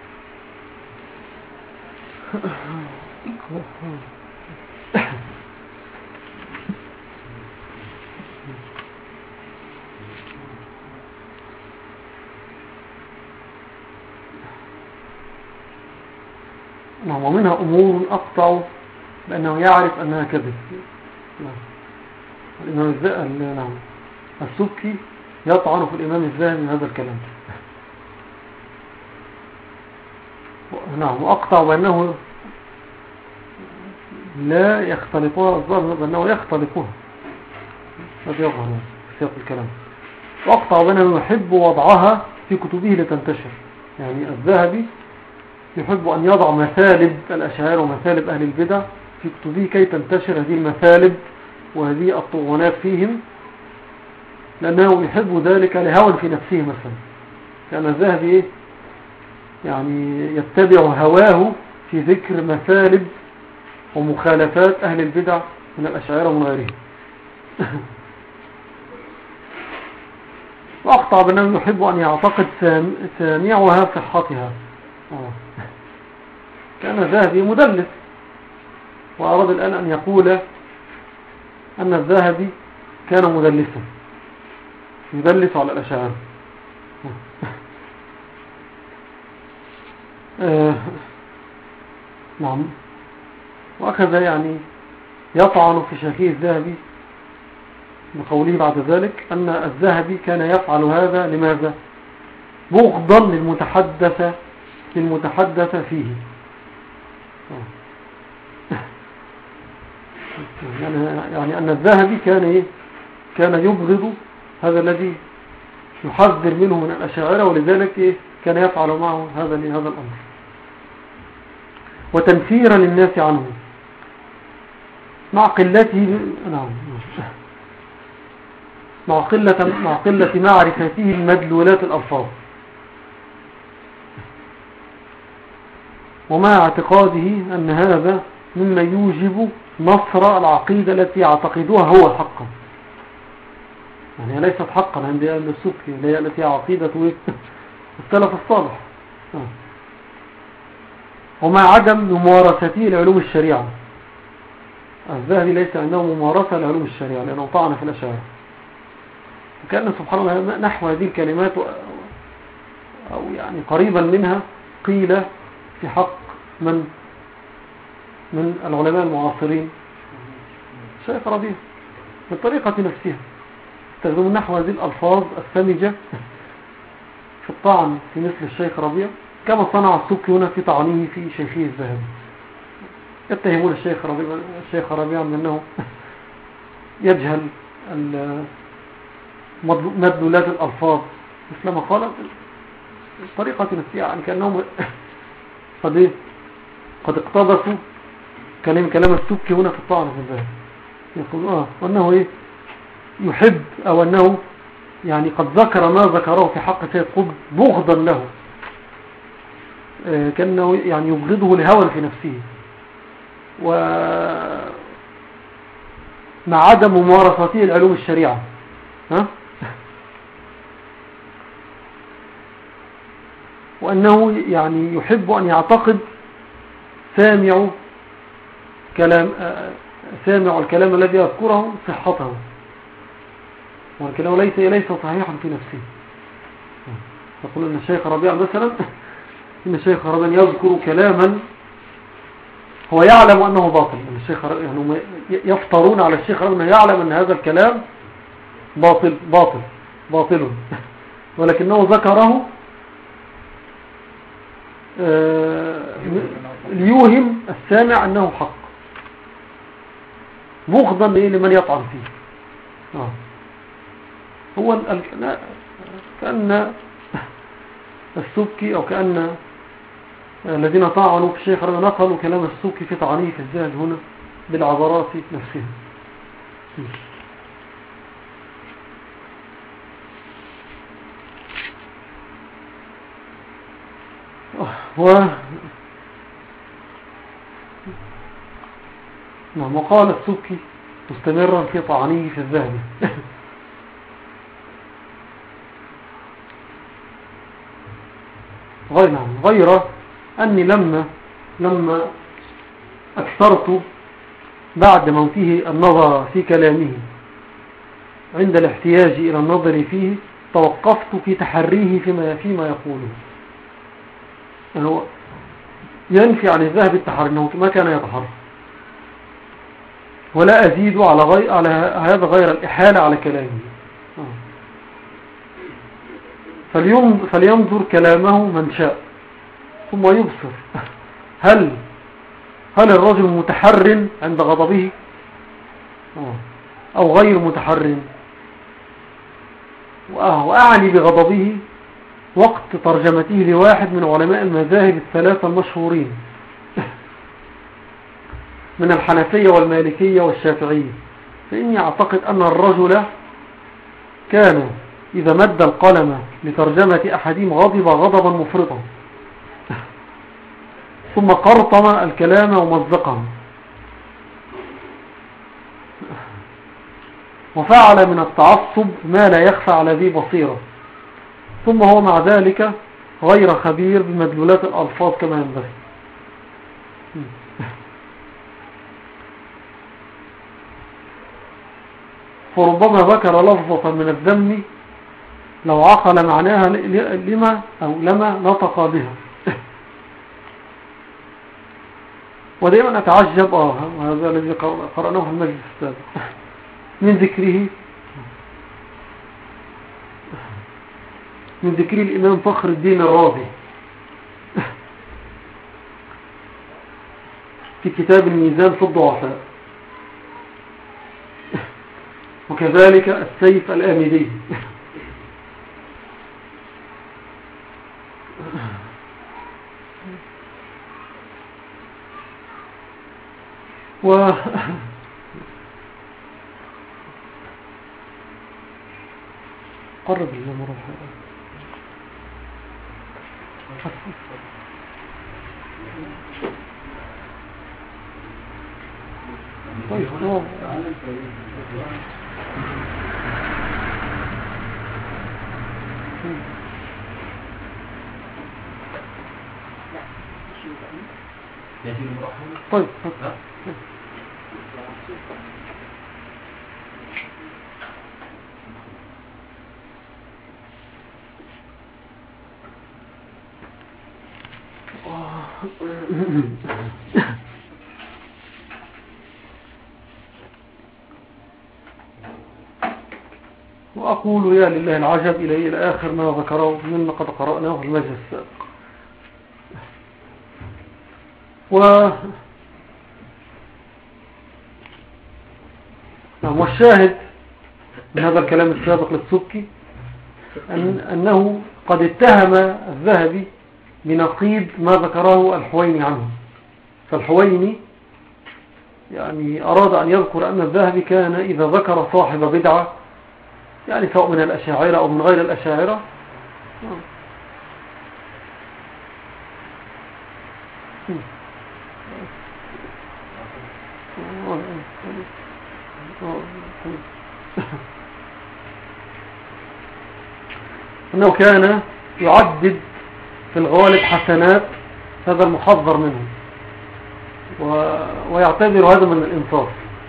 [SPEAKER 1] نعم. ومنها أمور أقطع بأنه يعرف أنها كذب. نعم. السبكي يطعن في الإمام الذهبي من هذا الكلام. نعم. وأقطع بأنه لا يختلطها، الظاهر بأنه يختلطها، هذا يظهر في سياق الكلام. وأقطع بأنه يحب وضعها في كتبه لتنتشر. يعني الذهبي يحب أن يضع مثالب الأشاعرة ومثالب أهل البدع في كتبه كي تنتشر هذه المثالب وهذه الطغوانات فيهم، لأنه يحب ذلك لهوى في نفسه مثلا. لأن الذهبي يعني يتبع هواه في ذكر مثالب ومخالفات أهل البدع من الأشاعرة ومن غيرهم. وأقطع بأنه يحب أن يعتقد سامعها صحتها. كان الذهبي مدلس، وأراد الآن أن يقول أن الذهبي كان مدلسا يدلس على الأشاعرة. نعم. وأخذ يعني يطعن في شيخه الذهبي بقوله بعد ذلك أن الذهبي كان يفعل هذا لماذا؟ بغضا للمتحدث فيه. يعني أن الذهبي كان يبغض هذا الذي يحذر منه من الأشاعرة، ولذلك كان يفعل معه هذا الأمر وتنفيرا للناس عنه مع قلته. نعم. مع قلة معرفته المدلولات الألفاظ، ومع اعتقاده أن هذا مما يوجب نصر العقيدة التي يعتقدوها هو حقا. يعني ليست حقا عند أهل السبكي التي عقيدة السلف الصالح. ومع عدم ممارسته لعلوم الشريعة. الذهبي ليس عنده ممارسة لعلوم الشريعة لأنه طعن في الأشاعرة. وكان سبحان الله نحو هذه الكلمات أو يعني قريبا منها قيل في حق من العلماء المعاصرين الشيخ ربيع بالطريقة نفسها، يستخدمون نحو هذه الألفاظ السمجة في الطعن في مثل الشيخ ربيع، كما صنع السبكي هنا في طعنه في شيخه الذهبي. يتهمون الشيخ ربيع من أنه يجهل مدلولات الألفاظ مثلما قال الطريقة نفسها، يعني كأنهم قد اقتبسوا كلام السبكي هنا في الطعن في الذهبي. يقول وأنه يحب أو أنه يعني قد ذكر ما ذكره في حق سيد قطب بغضا له، كأنه يعني يبغضه لهوى في نفسه، ومع عدم ممارسته العلوم الشريعة. وأنه يعني يحب أن يعتقد سامع الكلام الذي يذكره صحته، والكلام ليس صحيحا في نفسه. يقول أن الشيخ ربيع مثلا إن الشيخ ربيع يذكر كلاما هو يعلم أنه باطل. الشيخ يعني يفترون على الشيخ ربيع أنه يعلم أن هذا الكلام باطل ولكنه ذكره ليوهم السامع أنه حق، بغضا لمن يطعن فيه. هو كأن السبكي أو كأن الذين طعنوا في الشيخ ربيع نقلوا كلام السبكي في طعنه في الذهب هنا بالعبارات نفسها. وقال السبكي مستمرا في طعنه في الذهب غير أني لما أكثرت بعد موته النظر في كلامه عند الاحتياج إلى النظر فيه توقفت في تحريه فيما يقوله. يعني ينفي عن الذهب التحري أنه ما كان يتحرى، ولا أزيد على هذا غير الإحالة على كلامه. فلينظر كلامه من شاء ثم يبصر هل الرجل متحر عند غضبه أو غير متحر. وأعني بغضبه وقت ترجمته لواحد من علماء المذاهب الثلاثة المشهورين من الحنفية والمالكية والشافعية، فإني أعتقد أن الرجل كان إذا مد القلم لترجمة أحدهم غضب غضبا مفرطا ثم قرطم الكلام ومزقه، وفعل من التعصب ما لا يخفى على ذي بصيرة. ثم هو مع ذلك غير خبير بمدلولات الألفاظ كما ينبغي. فربما ذكر لفظة من الذم لو عقل معناها لما أو لما نطق بها. ودائما أتعجب هذا الذي قرأناه في المجلس السابق من ذكره الإمام فخر الدين الرازي في كتاب الميزان في الضعفاء، وكذلك السيف الآمدي. قرب الله مرة طيب طيب وأقول يا لله العجب إلى آخر ما ذكره مما قد قرأناه في المجلس السابق. والشاهد من هذا الكلام السابق للسبكي أنه قد اتهم الذهبي بنقيض ما ذكره الحويني عنه. فالحويني يعني أراد أن يذكر أن الذهبي كان إذا ذكر صاحب بدعة يعني سواء من الأشاعرة أو من غير الأشاعرة أنه كان يعدد في الغالب حسنات هذا المحذر منه ويعتبر هذا من الإنصاف.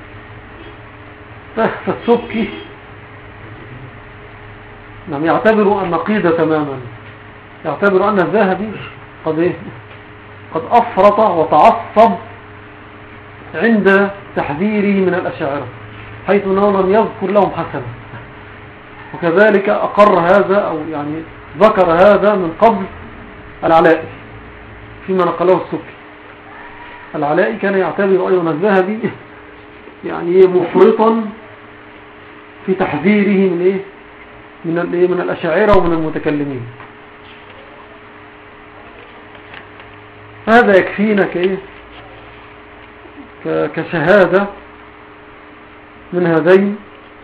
[SPEAKER 1] فالسبكي نعم يعتبر النقيضة تماما، يعتبر أن الذهبي قد أفرط وتعصب عند تحذيره من الأشاعرة حيث أنه لم يذكر لهم حسنة، وكذلك أقر هذا أو يعني ذكر هذا من قبل العلائي فيما نقله السبكي. العلائي كان يعتبر أيضا الذهبي يعني مفرطا في تحذيره من الأشاعرة ومن المتكلمين. هذا يكفينا كشهادة من هذين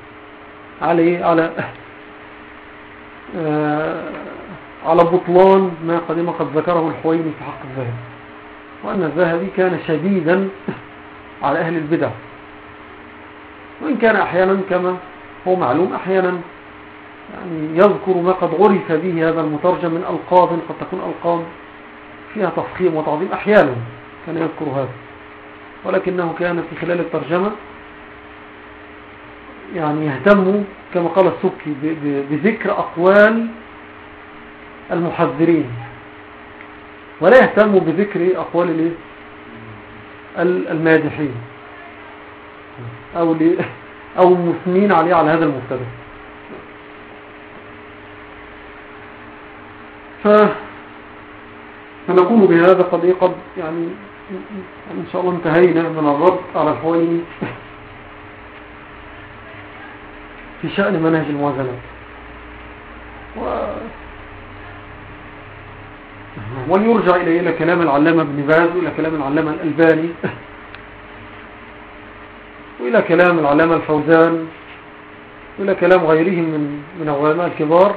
[SPEAKER 1] على بطلان ما قد ذكره الحويني في حق الذهبي، وأن الذهبي كان شديدا على أهل البدع، وإن كان أحيانا كما هو معلوم أحيانا يعني يذكر ما قد عرف به هذا المترجم من ألقاب قد تكون ألقاب فيها تفخيم وتعظيم، أحيانا كان يذكر هذا، ولكنه كان في خلال الترجمة يعني يهتم كما قال السبكي بذكر أقوال المحذرين، ولا يهتم بذكر أقوال المادحين أو المثنين عليه على هذا المبتدأ. فنقول بهذا قد يعني إن شاء الله انتهينا من الرد على الحويني في شأن منهج الموازنات. وليرجع إلى كلام العلامة ابن باز، وإلى كلام العلامة الألباني، وإلى كلام العلامة الفوزان، وإلى كلام غيرهم من العلماء الكبار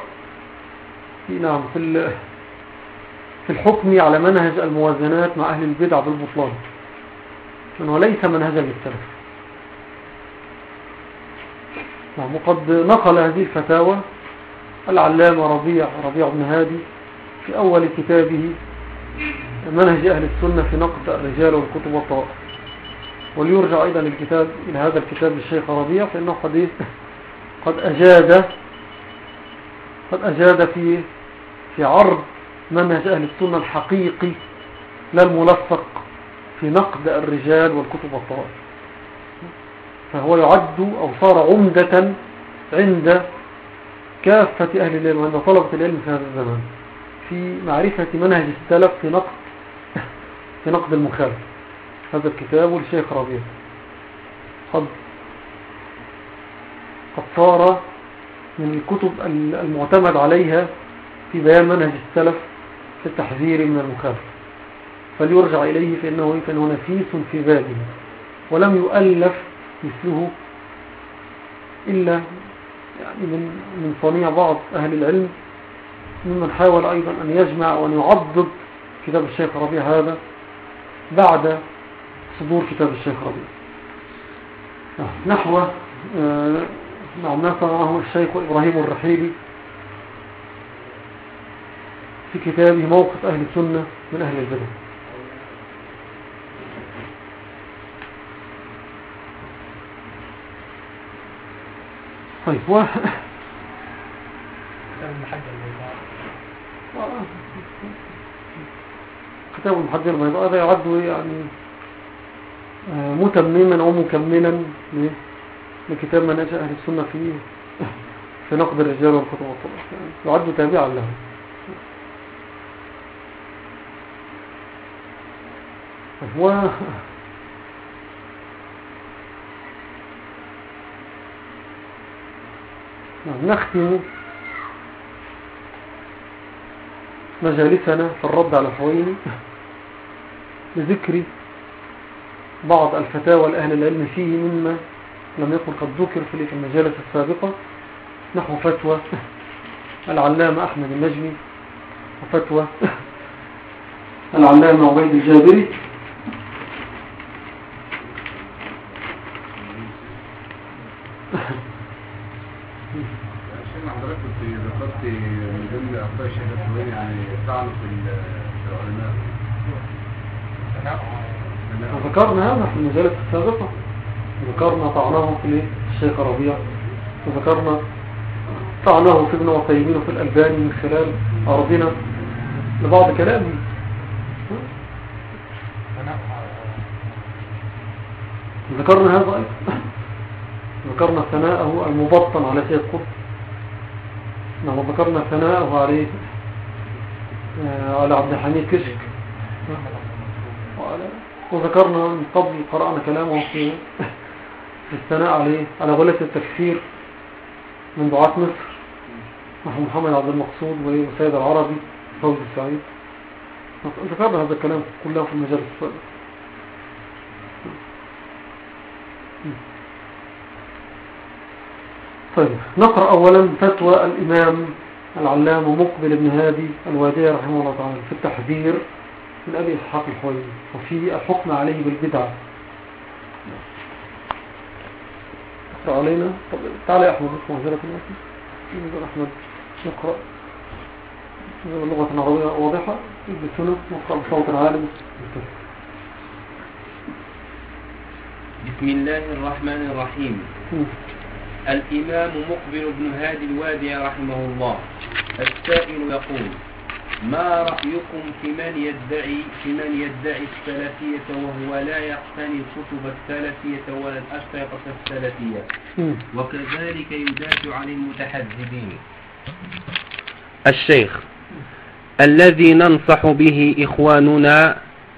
[SPEAKER 1] في الحكم على منهج الموازنات مع أهل البدع بالبطلان، لأنه ليس منهجا للسلف. وقد نقل هذه الفتاوى العلامة ربيع بن هادي في أول كتابه منهج أهل السنة في نقد الرجال والكتب والطوائف. وليرجع أيضا إلى هذا الكتاب للشيخ ربيع، فإنه قد أجاد في عرض منهج أهل السنة الحقيقي لا الملصق في نقد الرجال والكتب والطوائف. فهو يعد أو صار عمدة عند كافة أهل العلم وعند طلبة العلم في هذا الزمان في معرفة منهج السلف في نقد المخالف. هذا الكتاب للشيخ ربيع قد صار من الكتب المعتمد عليها في بيان منهج السلف في التحذير من المخالف، فليرجع إليه فإنه نفيس في بابه، ولم يؤلف مثله إلا يعني من صنيع بعض أهل العلم، ممن حاول أيضا أن يجمع وأن يعضد كتاب الشيخ ربيع هذا بعد صدور كتاب الشيخ ربيع. نحو ما صنعه الشيخ إبراهيم الرحيلي في كتابه موقف أهل السنة من أهل البدع. طيب كتاب المحجر البيضاء هذا يعد يعني متمما أو مكملا لكتاب منهج أهل السنة في نقد الرجال والكتب والطوائف، يعد تابعا له. نختم مجالسنا في الرد على الحويني بذكر بعض الفتاوى لأهل العلم فيه مما لم يكن قد ذكر في المجالس السابقة، نحو فتوى العلامة أحمد النجمي وفتوى العلامة عبيد الجابري.
[SPEAKER 4] ذكرت من ضمن أخطاء الشيخ الحويني يعني طعنه في العلماء،
[SPEAKER 1] وذكرنا هذا في المجالس السابقة، ذكرنا طعنه في الشيخ ربيع، وذكرنا طعنه في ابن عثيمين وفي الألباني من خلال عرضنا لبعض كلامه. ذكرنا هذا أيضا، ذكرنا ثناءه المبطن على سيد قطب، ذكرنا ثناءه على عبد الحميد كشك، وذكرنا من قبل قرأنا كلامه في الثناء على غلاة التكفير من دعاة مصر نحو محمد عبد المقصود وسيد العربي فوز السعيد. ذكرنا هذا الكلام كله في المجال السابق. طيب نقرأ أولا فتوى الإمام العلامة مقبل بن هادي الوادي رحمه الله تعالى في التحذير من أبي إسحاق الحويني وفي الحكم عليه بالبدعة. اقرأ علينا. طب تعالى يا أحمد اسمع جلة الناس أحمد نقرأ اللغة العربية واضحة بسنة نقرأ بصوت عالي.
[SPEAKER 5] بسم الله الرحمن الرحيم. الإمام مقبل بن هادي الوادي رحمه الله السائل يقول: ما رأيكم في من يدعي السلفية وهو لا يقتني الكتب السلفية ولا الأشرطة السلفية وكذلك يدافع عن المتحزبين؟ الشيخ: الذي ننصح به إخواننا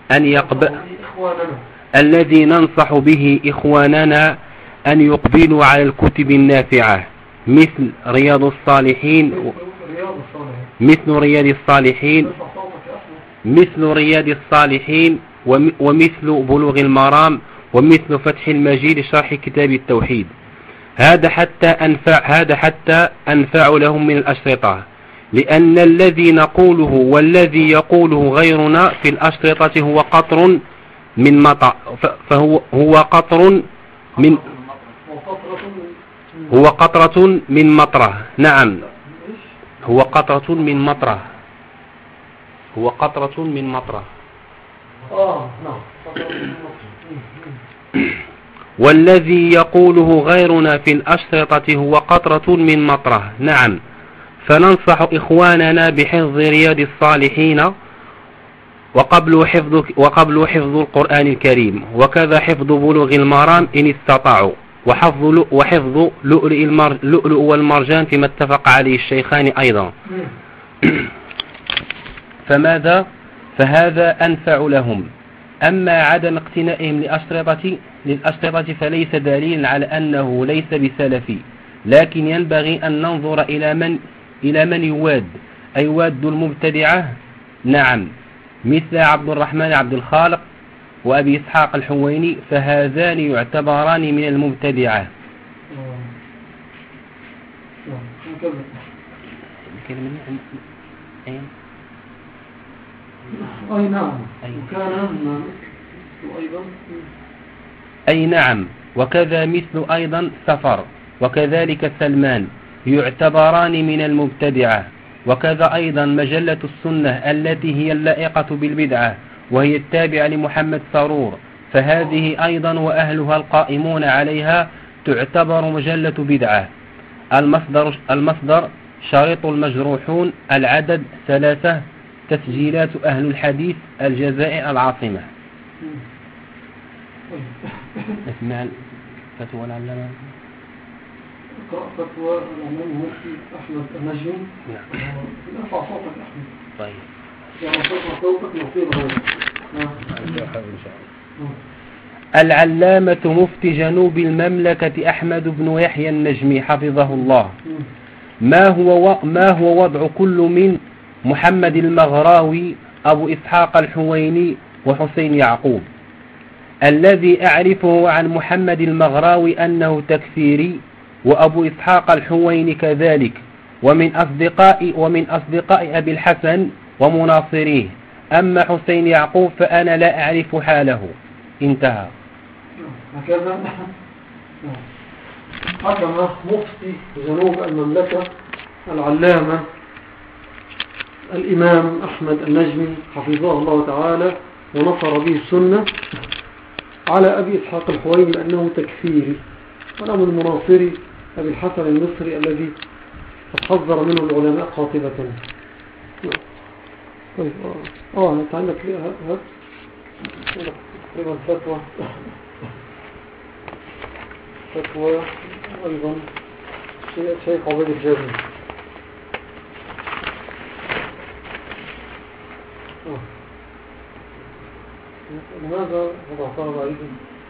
[SPEAKER 5] أن يقبلوا على الكتب النافعة مثل رياض الصالحين ومثل بلوغ المرام ومثل فتح المجيد لشرح كتاب التوحيد. هذا حتى أنفع لهم من الأشرطة، لأن الذي نقوله والذي يقوله غيرنا في الأشرطة هو قطر من مطر، هو قطرة من مطرة. نعم، هو قطرة من مطره. هو قطرة من مطره.
[SPEAKER 1] نعم.
[SPEAKER 5] والذي يقوله غيرنا في الأشرطة هو قطرة من مطره. نعم. فننصح إخواننا بحفظ رياض الصالحين وقبل حفظ القرآن الكريم، وكذا حفظ بلوغ المرام إن استطاعوا، وحفظ لؤلؤ والمرجان فيما اتفق عليه الشيخان أيضا. فهذا أنفع لهم. أما عدم اقتنائهم للأشرطة فليس دليل على أنه ليس بسلفي، لكن ينبغي أن ننظر إلى من يواد، أي يواد المبتدعة. نعم، مثل عبد الرحمن عبد الخالق وأبي إسحاق الحويني، فهذان يعتبران من المبتدعة.
[SPEAKER 1] أي نعم.
[SPEAKER 5] أي نعم، وكذا مثل أيضا سفر، وكذلك سلمان، يعتبران من المبتدعة. وكذا أيضا مجلة السنة التي هي اللائقة بالبدعة، وهي التابعة لمحمد سرور، فهذه أيضا وأهلها القائمون عليها تعتبر مجلة بدعة. المصدر شريط المجروحون، العدد 3، تسجيلات أهل الحديث، الجزائر العاصمة. اسمع فتوى العلامة.
[SPEAKER 1] فتوى العلامة مفتي أحمد النجمي. ارفع صوتك أحمد.
[SPEAKER 5] طيب.
[SPEAKER 1] يعني ارفع صوتك نصيب غير.
[SPEAKER 5] العلامة مفتي جنوب المملكة أحمد بن يحيى النجمي حفظه الله. ما هو وضع كل من محمد المغراوي، أبو إسحاق الحويني، وحسين يعقوب؟ الذي أعرفه عن محمد المغراوي أنه تكفيري، وأبو إسحاق الحويني كذلك، ومن أصدقاء أبي الحسن ومناصريه. أما حسين يعقوب فأنا لا أعرف حاله. انتهى.
[SPEAKER 1] هكذا حكم مفتي جنوب المملكة العلامة الإمام أحمد النجمي حفظه الله تعالى ونصر به السنة على أبي إسحاق الحويني بأنه تكفيري، وأنا من مناصري أبي الحسن المصري الذي حذر منه العلماء قاطبة. طيب أنت عندك تقريبا فتوى أيضا شيخ عبيد الجابري. لماذا وضعتها بعيدا؟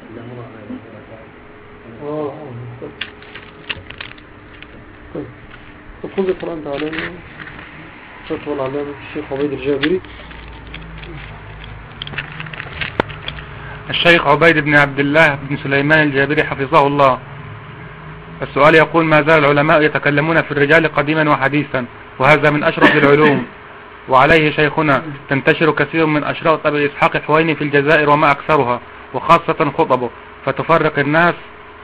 [SPEAKER 1] طيب خذ القرآن تعالى. فتوى العلامة الشيخ عبيد الجابري.
[SPEAKER 2] الشيخ عبيد بن عبد الله بن سليمان الجابري حفظه الله. السؤال يقول: ما زال العلماء يتكلمون في الرجال قديما وحديثا، وهذا من أشرف العلوم، وعليه شيخنا تنتشر كثير من أشراط أبي إسحاق الحويني في الجزائر وما أكثرها، وخاصة خطبه، فتفرق الناس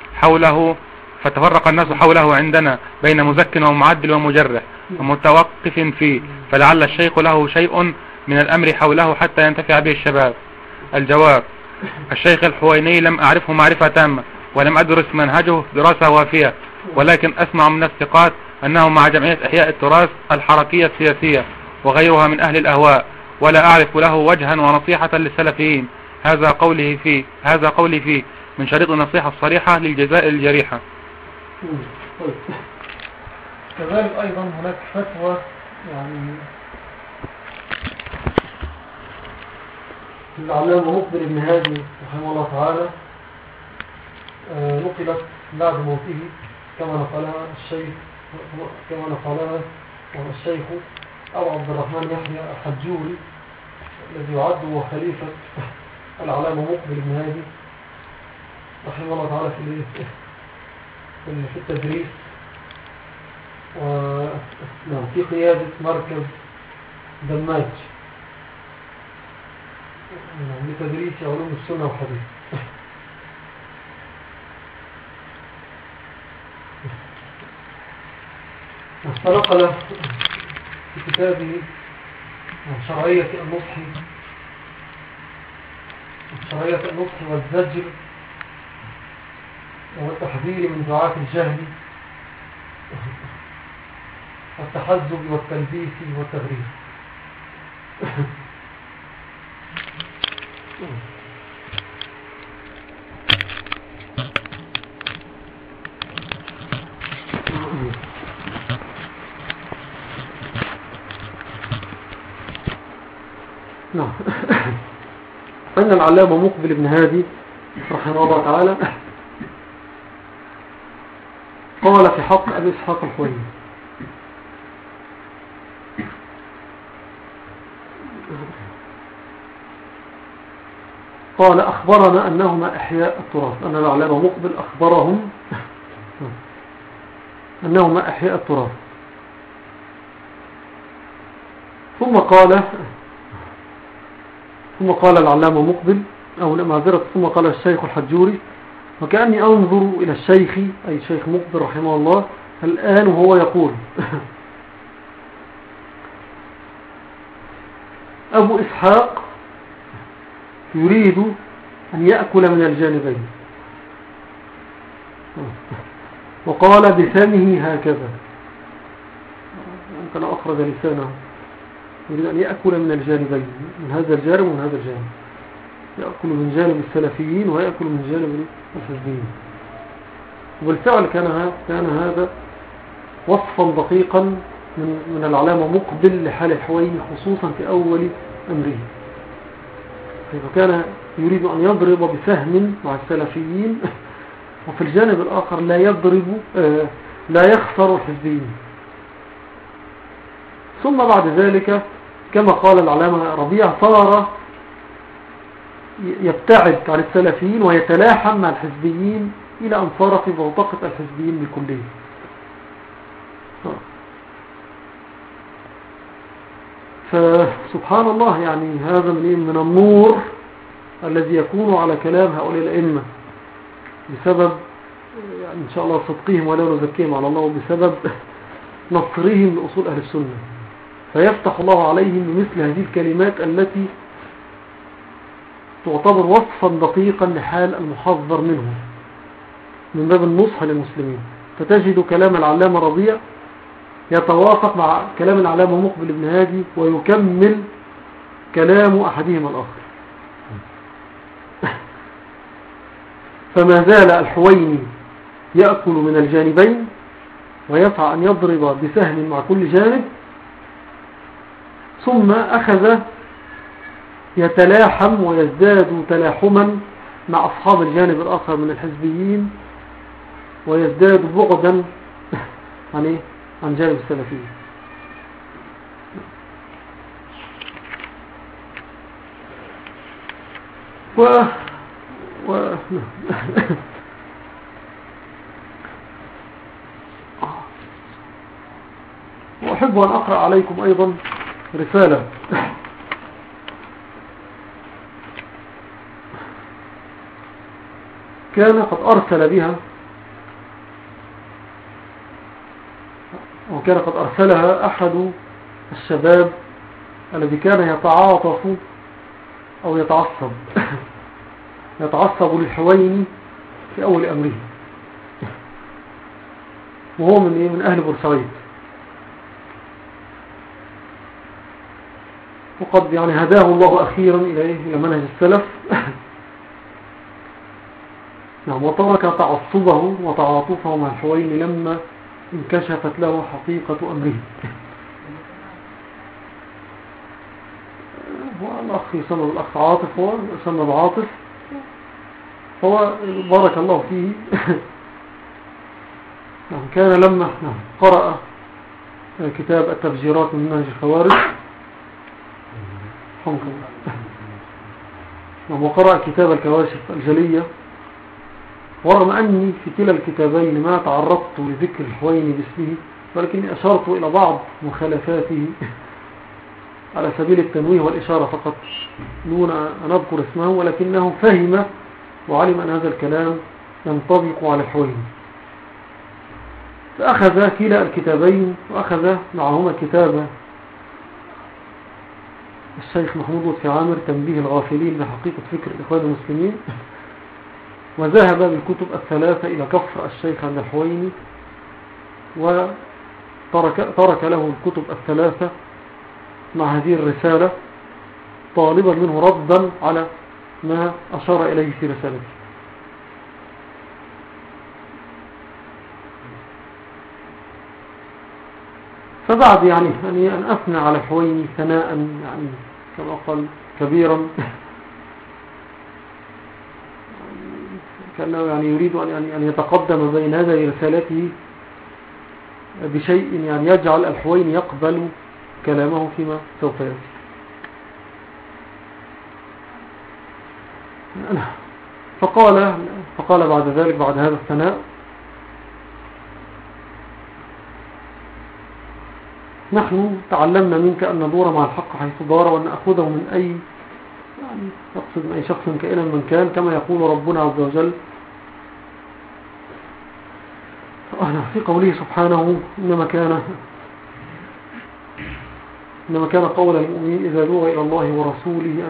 [SPEAKER 2] حوله عندنا بين مزك ومعدل ومجرح ومتوقف فيه، فلعل الشيخ له شيء من الأمر حوله حتى ينتفع به الشباب. الجواب: الشيخ الحويني لم أعرفه معرفة تامة، ولم أدرس منهجه دراسة وافية، ولكن أسمع من الثقات أنه مع جمعية إحياء التراث الحركية السياسية وغيرها من أهل الأهواء، ولا أعرف له وجها ونصيحة للسلفيين. هذا قولي فيه من شريط النصيحة الصريحة للجزائر الجريحة.
[SPEAKER 1] كذلك أيضا هناك فتوى العلامة مقبل بن هادي رحمه الله تعالى، نقلت بعد موته كما نقلها الشيخ أبو عبد الرحمن يحيى الحجوري الذي يعد هو خليفة العلامة مقبل بن هادي رحمه الله تعالى في التدريس في قيادة مركز دماج لتدريس علوم السنة والحديث. فنقل في كتابه شرعية النصح والزجر والتحذير من دعاة الجهل والتحزب والتلبيس والتغرير. نعم. أن العلامة مقبل بن هادي رحمه الله تعالى قال في حق أبي إسحاق الحويني: قال أخبرنا أنهما إحياء التراث، أن العلامة مقبل أخبرهم أنهما إحياء التراث. ثم قال العلامة مقبل أو معذرة ثم قال الشيخ الحجوري: وكأني أنظر إلى الشيخ أي شيخ مقبل رحمه الله الآن وهو يقول: أبو إسحاق يريد أن يأكل من الجانبين، وقال بفمه هكذا، يمكن أخرج لسانه، يريد أن يأكل من الجانبين، من هذا الجانب ومن هذا الجانب، يأكل من جانب السلفيين ويأكل من جانب الحزبيين. وبالفعل كان هذا وصفا دقيقا من العلامة مقبل لحال الحويني خصوصا في أول أمره، حيث كان يريد أن يضرب بسهم مع السلفيين، وفي الجانب الآخر لا يخسر الحزبيين. ثم بعد ذلك كما قال العلامة ربيع صار يبتعد عن السلفيين ويتلاحم مع الحزبيين إلى أن صار في بوتقة الحزبيين بالكلية. فسبحان الله، يعني هذا من النور الذي يكون على كلام هؤلاء الأئمة بسبب يعني إن شاء الله صدقهم ولا نزكيهم على الله، وبسبب نصرهم لأصول أهل السنة، فيفتح الله عليهم بمثل هذه الكلمات التي تعتبر وصفا دقيقا لحال المحذر منه من باب النصح للمسلمين. فتجد كلام العلامة ربيع يتوافق مع كلام العلامة مقبل بن هادي ويكمل كلام أحدهما الآخر. فما زال الحويني يأكل من الجانبين ويسعى أن يضرب بسهم مع كل جانب، ثم أخذ يتلاحم ويزداد تلاحما مع أصحاب الجانب الآخر من الحزبيين، ويزداد بعدا عن جانب السلفيين. وأحب أن أقرأ عليكم أيضا رسالة كان قد أرسل بها وكان قد أرسلها أحد الشباب الذي كان يتعاطف أو يتعصب للحويني في أول أمره، وهو من أهل بورسعيد، وقد يعني هداه الله أخيرا إلى منهج السلف. نعم. وترك تعصبه وتعاطفه مع الحويني لما انكشفت له حقيقة أمره. والأخ يسمى بالأخ عاطف، هو يسمى بعاطف، هو بارك الله فيه. نعم. كان لما قرأ كتاب التفجيرات من منهج الخوارج، وقرأ كتاب الكواشف الجلية، ورغم أني في كلا الكتابين ما تعرضت لذكر الحويني باسمه، ولكني أشرت إلى بعض مخالفاته على سبيل التنويه والإشارة فقط دون أن أذكر اسمه، ولكنه فهم وعلم أن هذا الكلام ينطبق على الحويني، فأخذ كلا الكتابين وأخذ معهما كتاب الشيخ محمود لطفي عامر تنبيه الغافلين بحقيقة فكر الإخوان المسلمين، وذهب بالكتب الثلاثة إلى كفر الشيخ عبد الحويني، وترك له الكتب الثلاثة مع هذه الرسالة طالبا منه ردا على ما أشار إليه في رسالته. فبعد يعني أن أثنى على الحويني ثناء يعني كما قال كبيرا، كأنه يعني يريد أن يتقدم بين هذه رسالته بشيء يعني يجعل الحويني يقبل كلامه فيما سوف يأتي. فقال بعد ذلك بعد هذا الثناء: نحن تعلمنا منك أن ندور مع الحق حيث دار، وأن نأخذه من أي يعني يقصد من أي شخص كائنا من كان، كما يقول ربنا عز وجل في قوله سبحانه: إنما كان قول المؤمنين إذا دعوا إلى الله ورسوله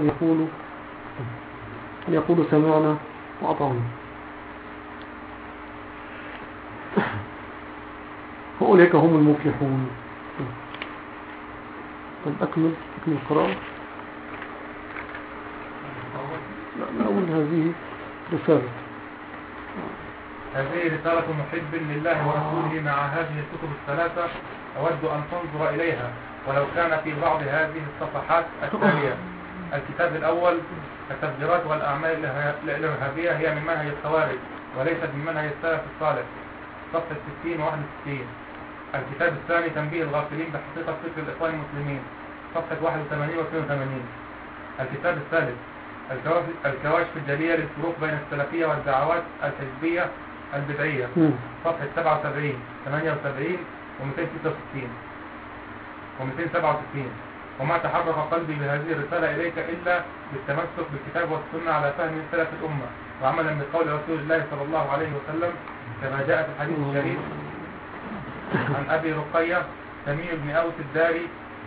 [SPEAKER 1] أن يقولوا سمعنا وأطعنا. فأولئك هم المفلحون. طب أكمل القراءة. لا أقول هذه رسالة.
[SPEAKER 2] هذه رسالة محب لله ورسوله مع هذه الكتب الثلاثة، أود أن تنظر إليها ولو كان في بعض هذه الصفحات التالية. الكتاب الأول: التفجيرات والأعمال الإرهابية هي من منهج الخوارج وليست من منهج السلف الصالح، صفحة 60 و 61. الكتاب الثاني: تنبيه الغافلين بحقيقة فكر الإخوان المسلمين، صفحة 81 و 82. الكتاب الثالث: الكواشف الجلية للفروق بين السلفية والدعوات الحزبية البدعية، صفحة 77 78 و 266 و 267. وما تحرك قلبي بهذه الرسالة إليك إلا بالتمسك بالكتاب والسنة على فهم سلف الأمة، وعملا بقول رسول الله صلى الله عليه وسلم كما جاء في الحديث الشريف عن أبي رقية تميم بن أوس الداري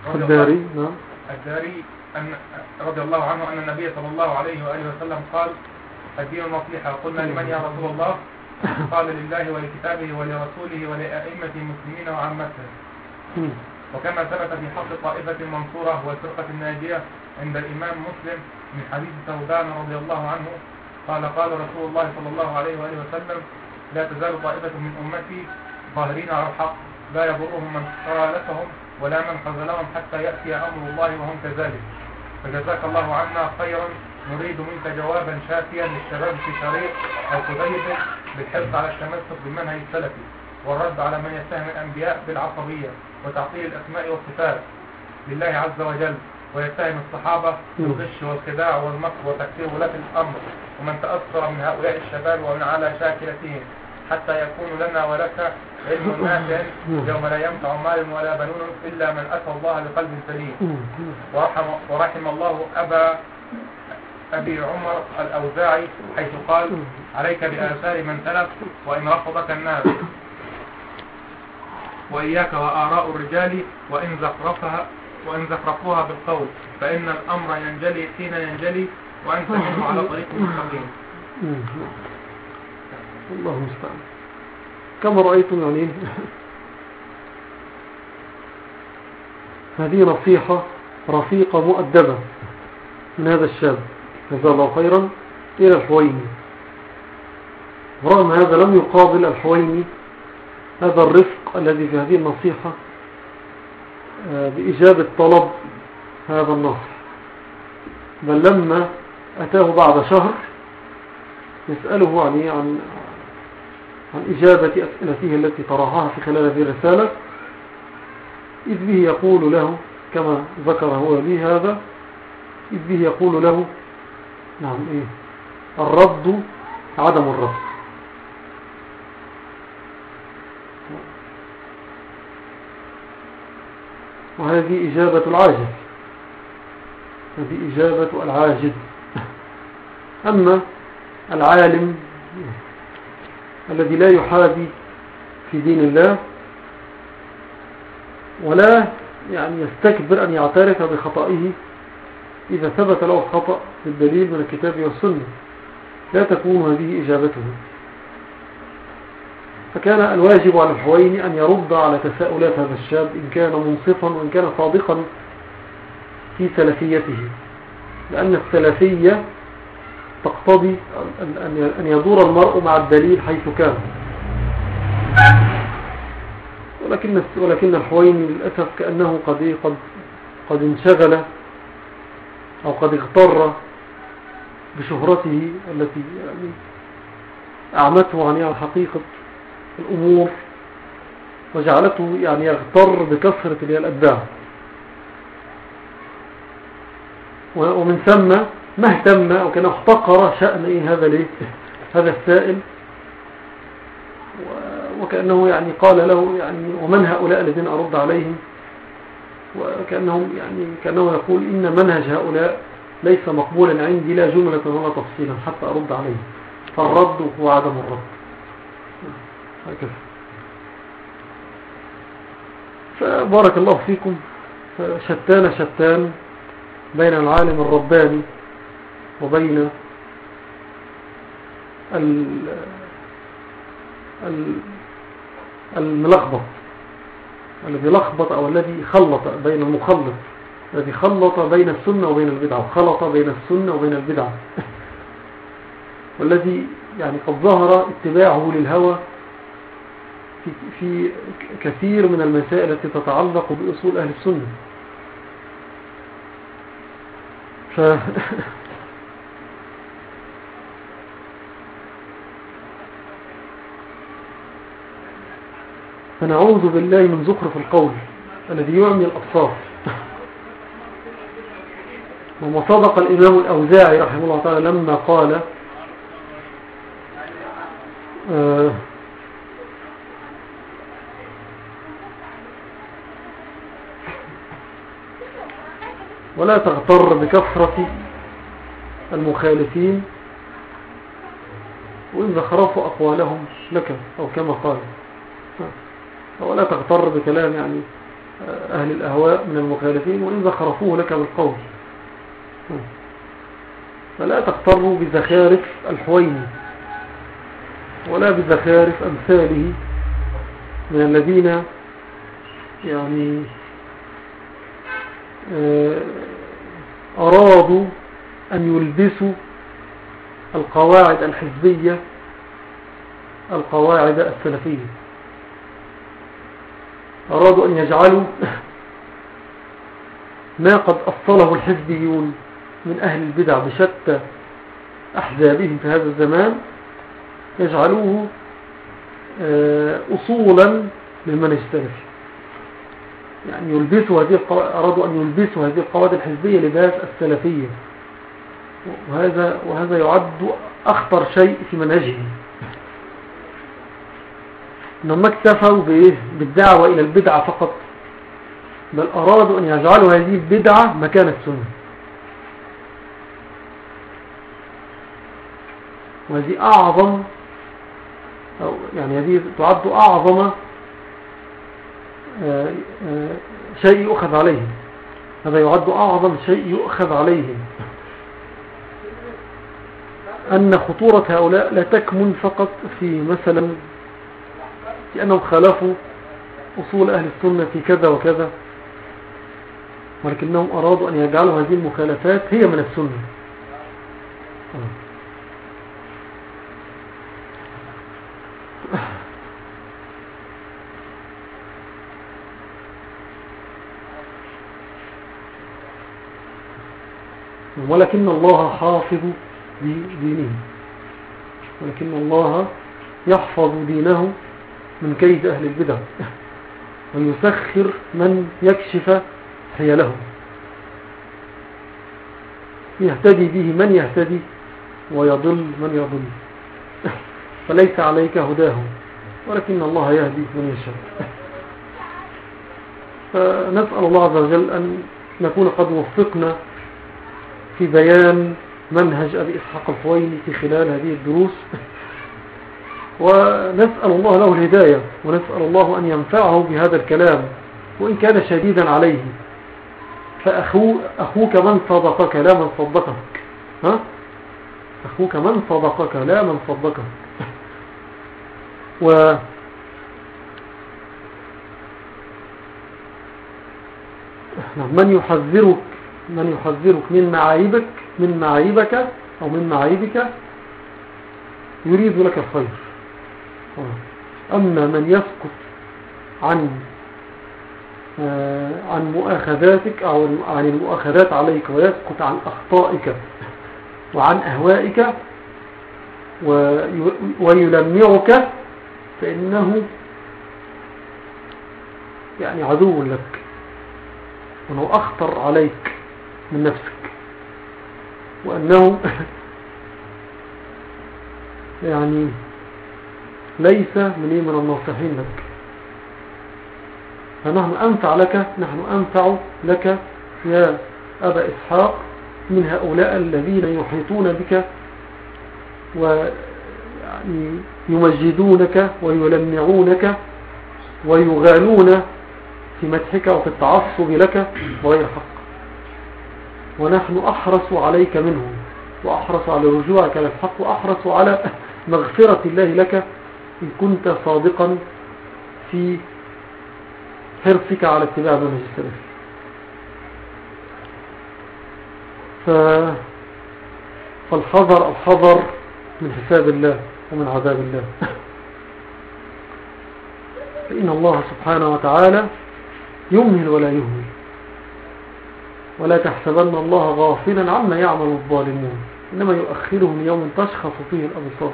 [SPEAKER 2] رضي الله عنه أن النبي صلى الله عليه وآله وسلم قال: الدين النصيحة. قلنا: لمن يا رسول الله؟ قال: لله ولكتابه ولرسوله ولأئمة المسلمين وعامتهم. وكما ثبت في حق الطائفة المنصورة والفرقة الناجية عند الإمام مسلم من حديث ثوبان رضي الله عنه قال رسول الله صلى الله عليه وآله وسلم: لا تزال طائفة من أمتي ظاهرين على الحق لا يضرهم من خالفهم ولا من خذلهم حتى يأتي أمر الله وهم كذلك. فجزاك الله عنا خيرا، نريد منك جوابا شافيا للشباب في شريط أو قضيب بالحرص على التمسك بالمنهج السلفي والرد على من يتهم الأنبياء بالعصبية وتعطيل الأسماء والصفات لله عز وجل، ويتهم الصحابة بالغش والخداع والمكر وتكفير ولاة الأمر ومن تأثر من هؤلاء الشباب ومن على شاكلتهم، حتى يكون لنا ولك علم نافع يوم لا ينفع مال ولا بنون إلا من أتى الله بقلب سليم. ورحم الله أبي عمر الأوزاعي حيث قال: عليك بآثار من سلف وإن رفضك الناس، وإياك وآراء الرجال وإن زخرفوها بالقول، فإن الأمر ينجلي حين ينجلي وأنت منه على طريق مستقيم.
[SPEAKER 1] الله المستعان. كما رأيتم يعني هذه نصيحة رفيقة مؤدبة من هذا الشاب جزاه الله خيرا إلى الحويني. ورغم هذا لم يقابل الحويني هذا الرفق الذي في هذه النصيحة بإجابة طلب هذا النصر، بل لما أتاه بعد شهر يسأله عن إجابة أسئلته التي طرحها في خلال هذه الرسالة، إذ به يقول له كما ذكر هو لي هذا، إذ به يقول له: نعم الرد عدم الرد. وهذه إجابة العاجز، هذه إجابة العاجز. أما العالم الذي لا يحاذي في دين الله ولا يعني يستكبر أن يعترف بخطئه إذا ثبت له الخطأ بالدليل من الكتاب والسنة، لا تكون هذه إجابته. فكان الواجب على الحويني أن يرد على تساؤلات هذا الشاب إن كان منصفا وإن كان صادقا في سلفيته، لأن السلفية تقتضي أن يدور المرء مع الدليل حيث كان. ولكن الحويني للأسف كأنه قد انشغل أو قد اغتر بشهرته التي يعني أعمته عن حقيقة الأمور، وجعلته يعني يغتر بكثرة الأتباع، ومن ثم ما اهتم أو كان احتقر شأن هذا السائل، وكأنه يعني قال له يعني ومن هؤلاء الذين أرد عليهم، كأنه يقول إن منهج هؤلاء ليس مقبولا عندي لا جملة ولا تفصيلا حتى أرد عليه، فالرد هو عدم الرد هكذا. فبارك الله فيكم. شتان بين العالم الرباني وبين الملخبط الذي لخبط أو الذي خلط بين المخلط الذي خلط بين السنة وبين البدعة، وخلط بين السنة وبين البدعة والذي يعني قد ظهر اتباعه للهوى في كثير من المسائل التي تتعلق بأصول أهل السنة. فنعوذ بالله من زخرف القول الذي يعمي الأبصار. وما صدق الإمام الأوزاعي رحمه الله تعالى لما قال ولا تغتر بكثرة المخالفين وإن زخرفوا أقوالهم لك، أو كما قال، ولا تغتر بكلام يعني أهل الأهواء من المخالفين وإن زخرفوه لك بالقول. فلا تغتروا بزخارف الحويني ولا بزخارف أمثاله من الذين يعني أرادوا أن يلبسوا القواعد الحزبية القواعد السلفية، أرادوا أن يجعلوا ما قد أصله الحزبيون من أهل البدع بشتى أحزابهم في هذا الزمان، يجعلوه أصولا للمنهج السلفي. يعني أرادوا أن يلبسوا هذه القواعد الحزبية لباس السلفية، وهذا يعد أخطر شيء في منهجهم. إنهم اكتفوا بالدعوة إلى البدعة فقط، بل أرادوا أن يجعلوا هذه البدعة مكان السنة، وهذه أعظم يعني هذه تعد أعظم شيء يؤخذ عليهم. هذا يعد أعظم شيء يؤخذ عليهم، أن خطورة هؤلاء لا تكمن فقط في مثلا في أنهم خالفوا أصول أهل السنة في كذا وكذا، ولكنهم أرادوا أن يجعلوا هذه المخالفات هي من السنة. ولكن الله حافظ دينه، ولكن الله يحفظ دينه من كيد أهل البدع، ويسخر من يكشف حيلهم، يهتدي به من يهتدي ويضل من يضل. فليس عليك هداهم ولكن الله يهدي من يشاء. فنسأل الله عز وجل أن نكون قد وفقنا في بيان منهج أبي إسحاق الحويني في خلال هذه الدروس، ونسأل الله له الهداية، ونسأل الله أن ينفعه بهذا الكلام وإن كان شديدا عليه، فأخوك من صدقك لا من صدقك. ها؟ أخوك من صدقك لا من صدقك. من يحذرك من معايبك أو من معايبك يريد لك الخير. أما من يسكت عن مؤاخذاتك أو عن المؤاخذات عليك ويسكت عن أخطائك وعن أهوائك ويلمعك فإنه يعني عدو لك، وأنه أخطر عليك من نفسك، وأنه يعني ليس من الناصحين لك. فنحن أنفع لك يا أبا إسحاق من هؤلاء الذين يحيطون بك ويعني يمجدونك ويلمعونك ويغالون في مدحك وفي التعصب لك بغير حق. ونحن أحرص عليك منهم، وأحرص على رجوعك للحق، وأحرص على مغفرة الله لك إن كنت صادقا في حرصك على اتباع منهج السلف. فالحذر من حساب الله ومن عذاب الله. فإن الله سبحانه وتعالى يمهل ولا يهمل، ولا تحسبن الله غافلا عما يعمل الظالمون، إنما يؤخرهم يوم تشخص فيه الأبصار.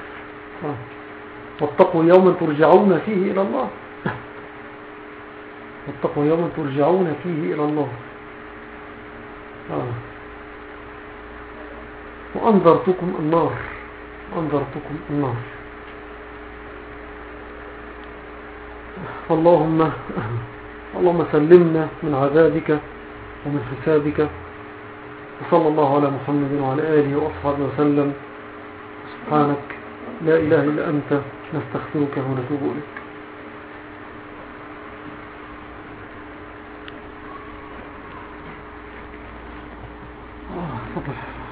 [SPEAKER 1] واتقوا يوما ترجعون فيه إلى الله. واتقوا يوما ترجعون فيه إلى الله. وأنذرتكم النار. اللهم سلمنا من عذابك ومن حسابك. وصلى الله على محمد وعلى آله وأصحابه وسلم. سبحانك لا إله إلا أنت نستغفرك ونتوب إليك. صبح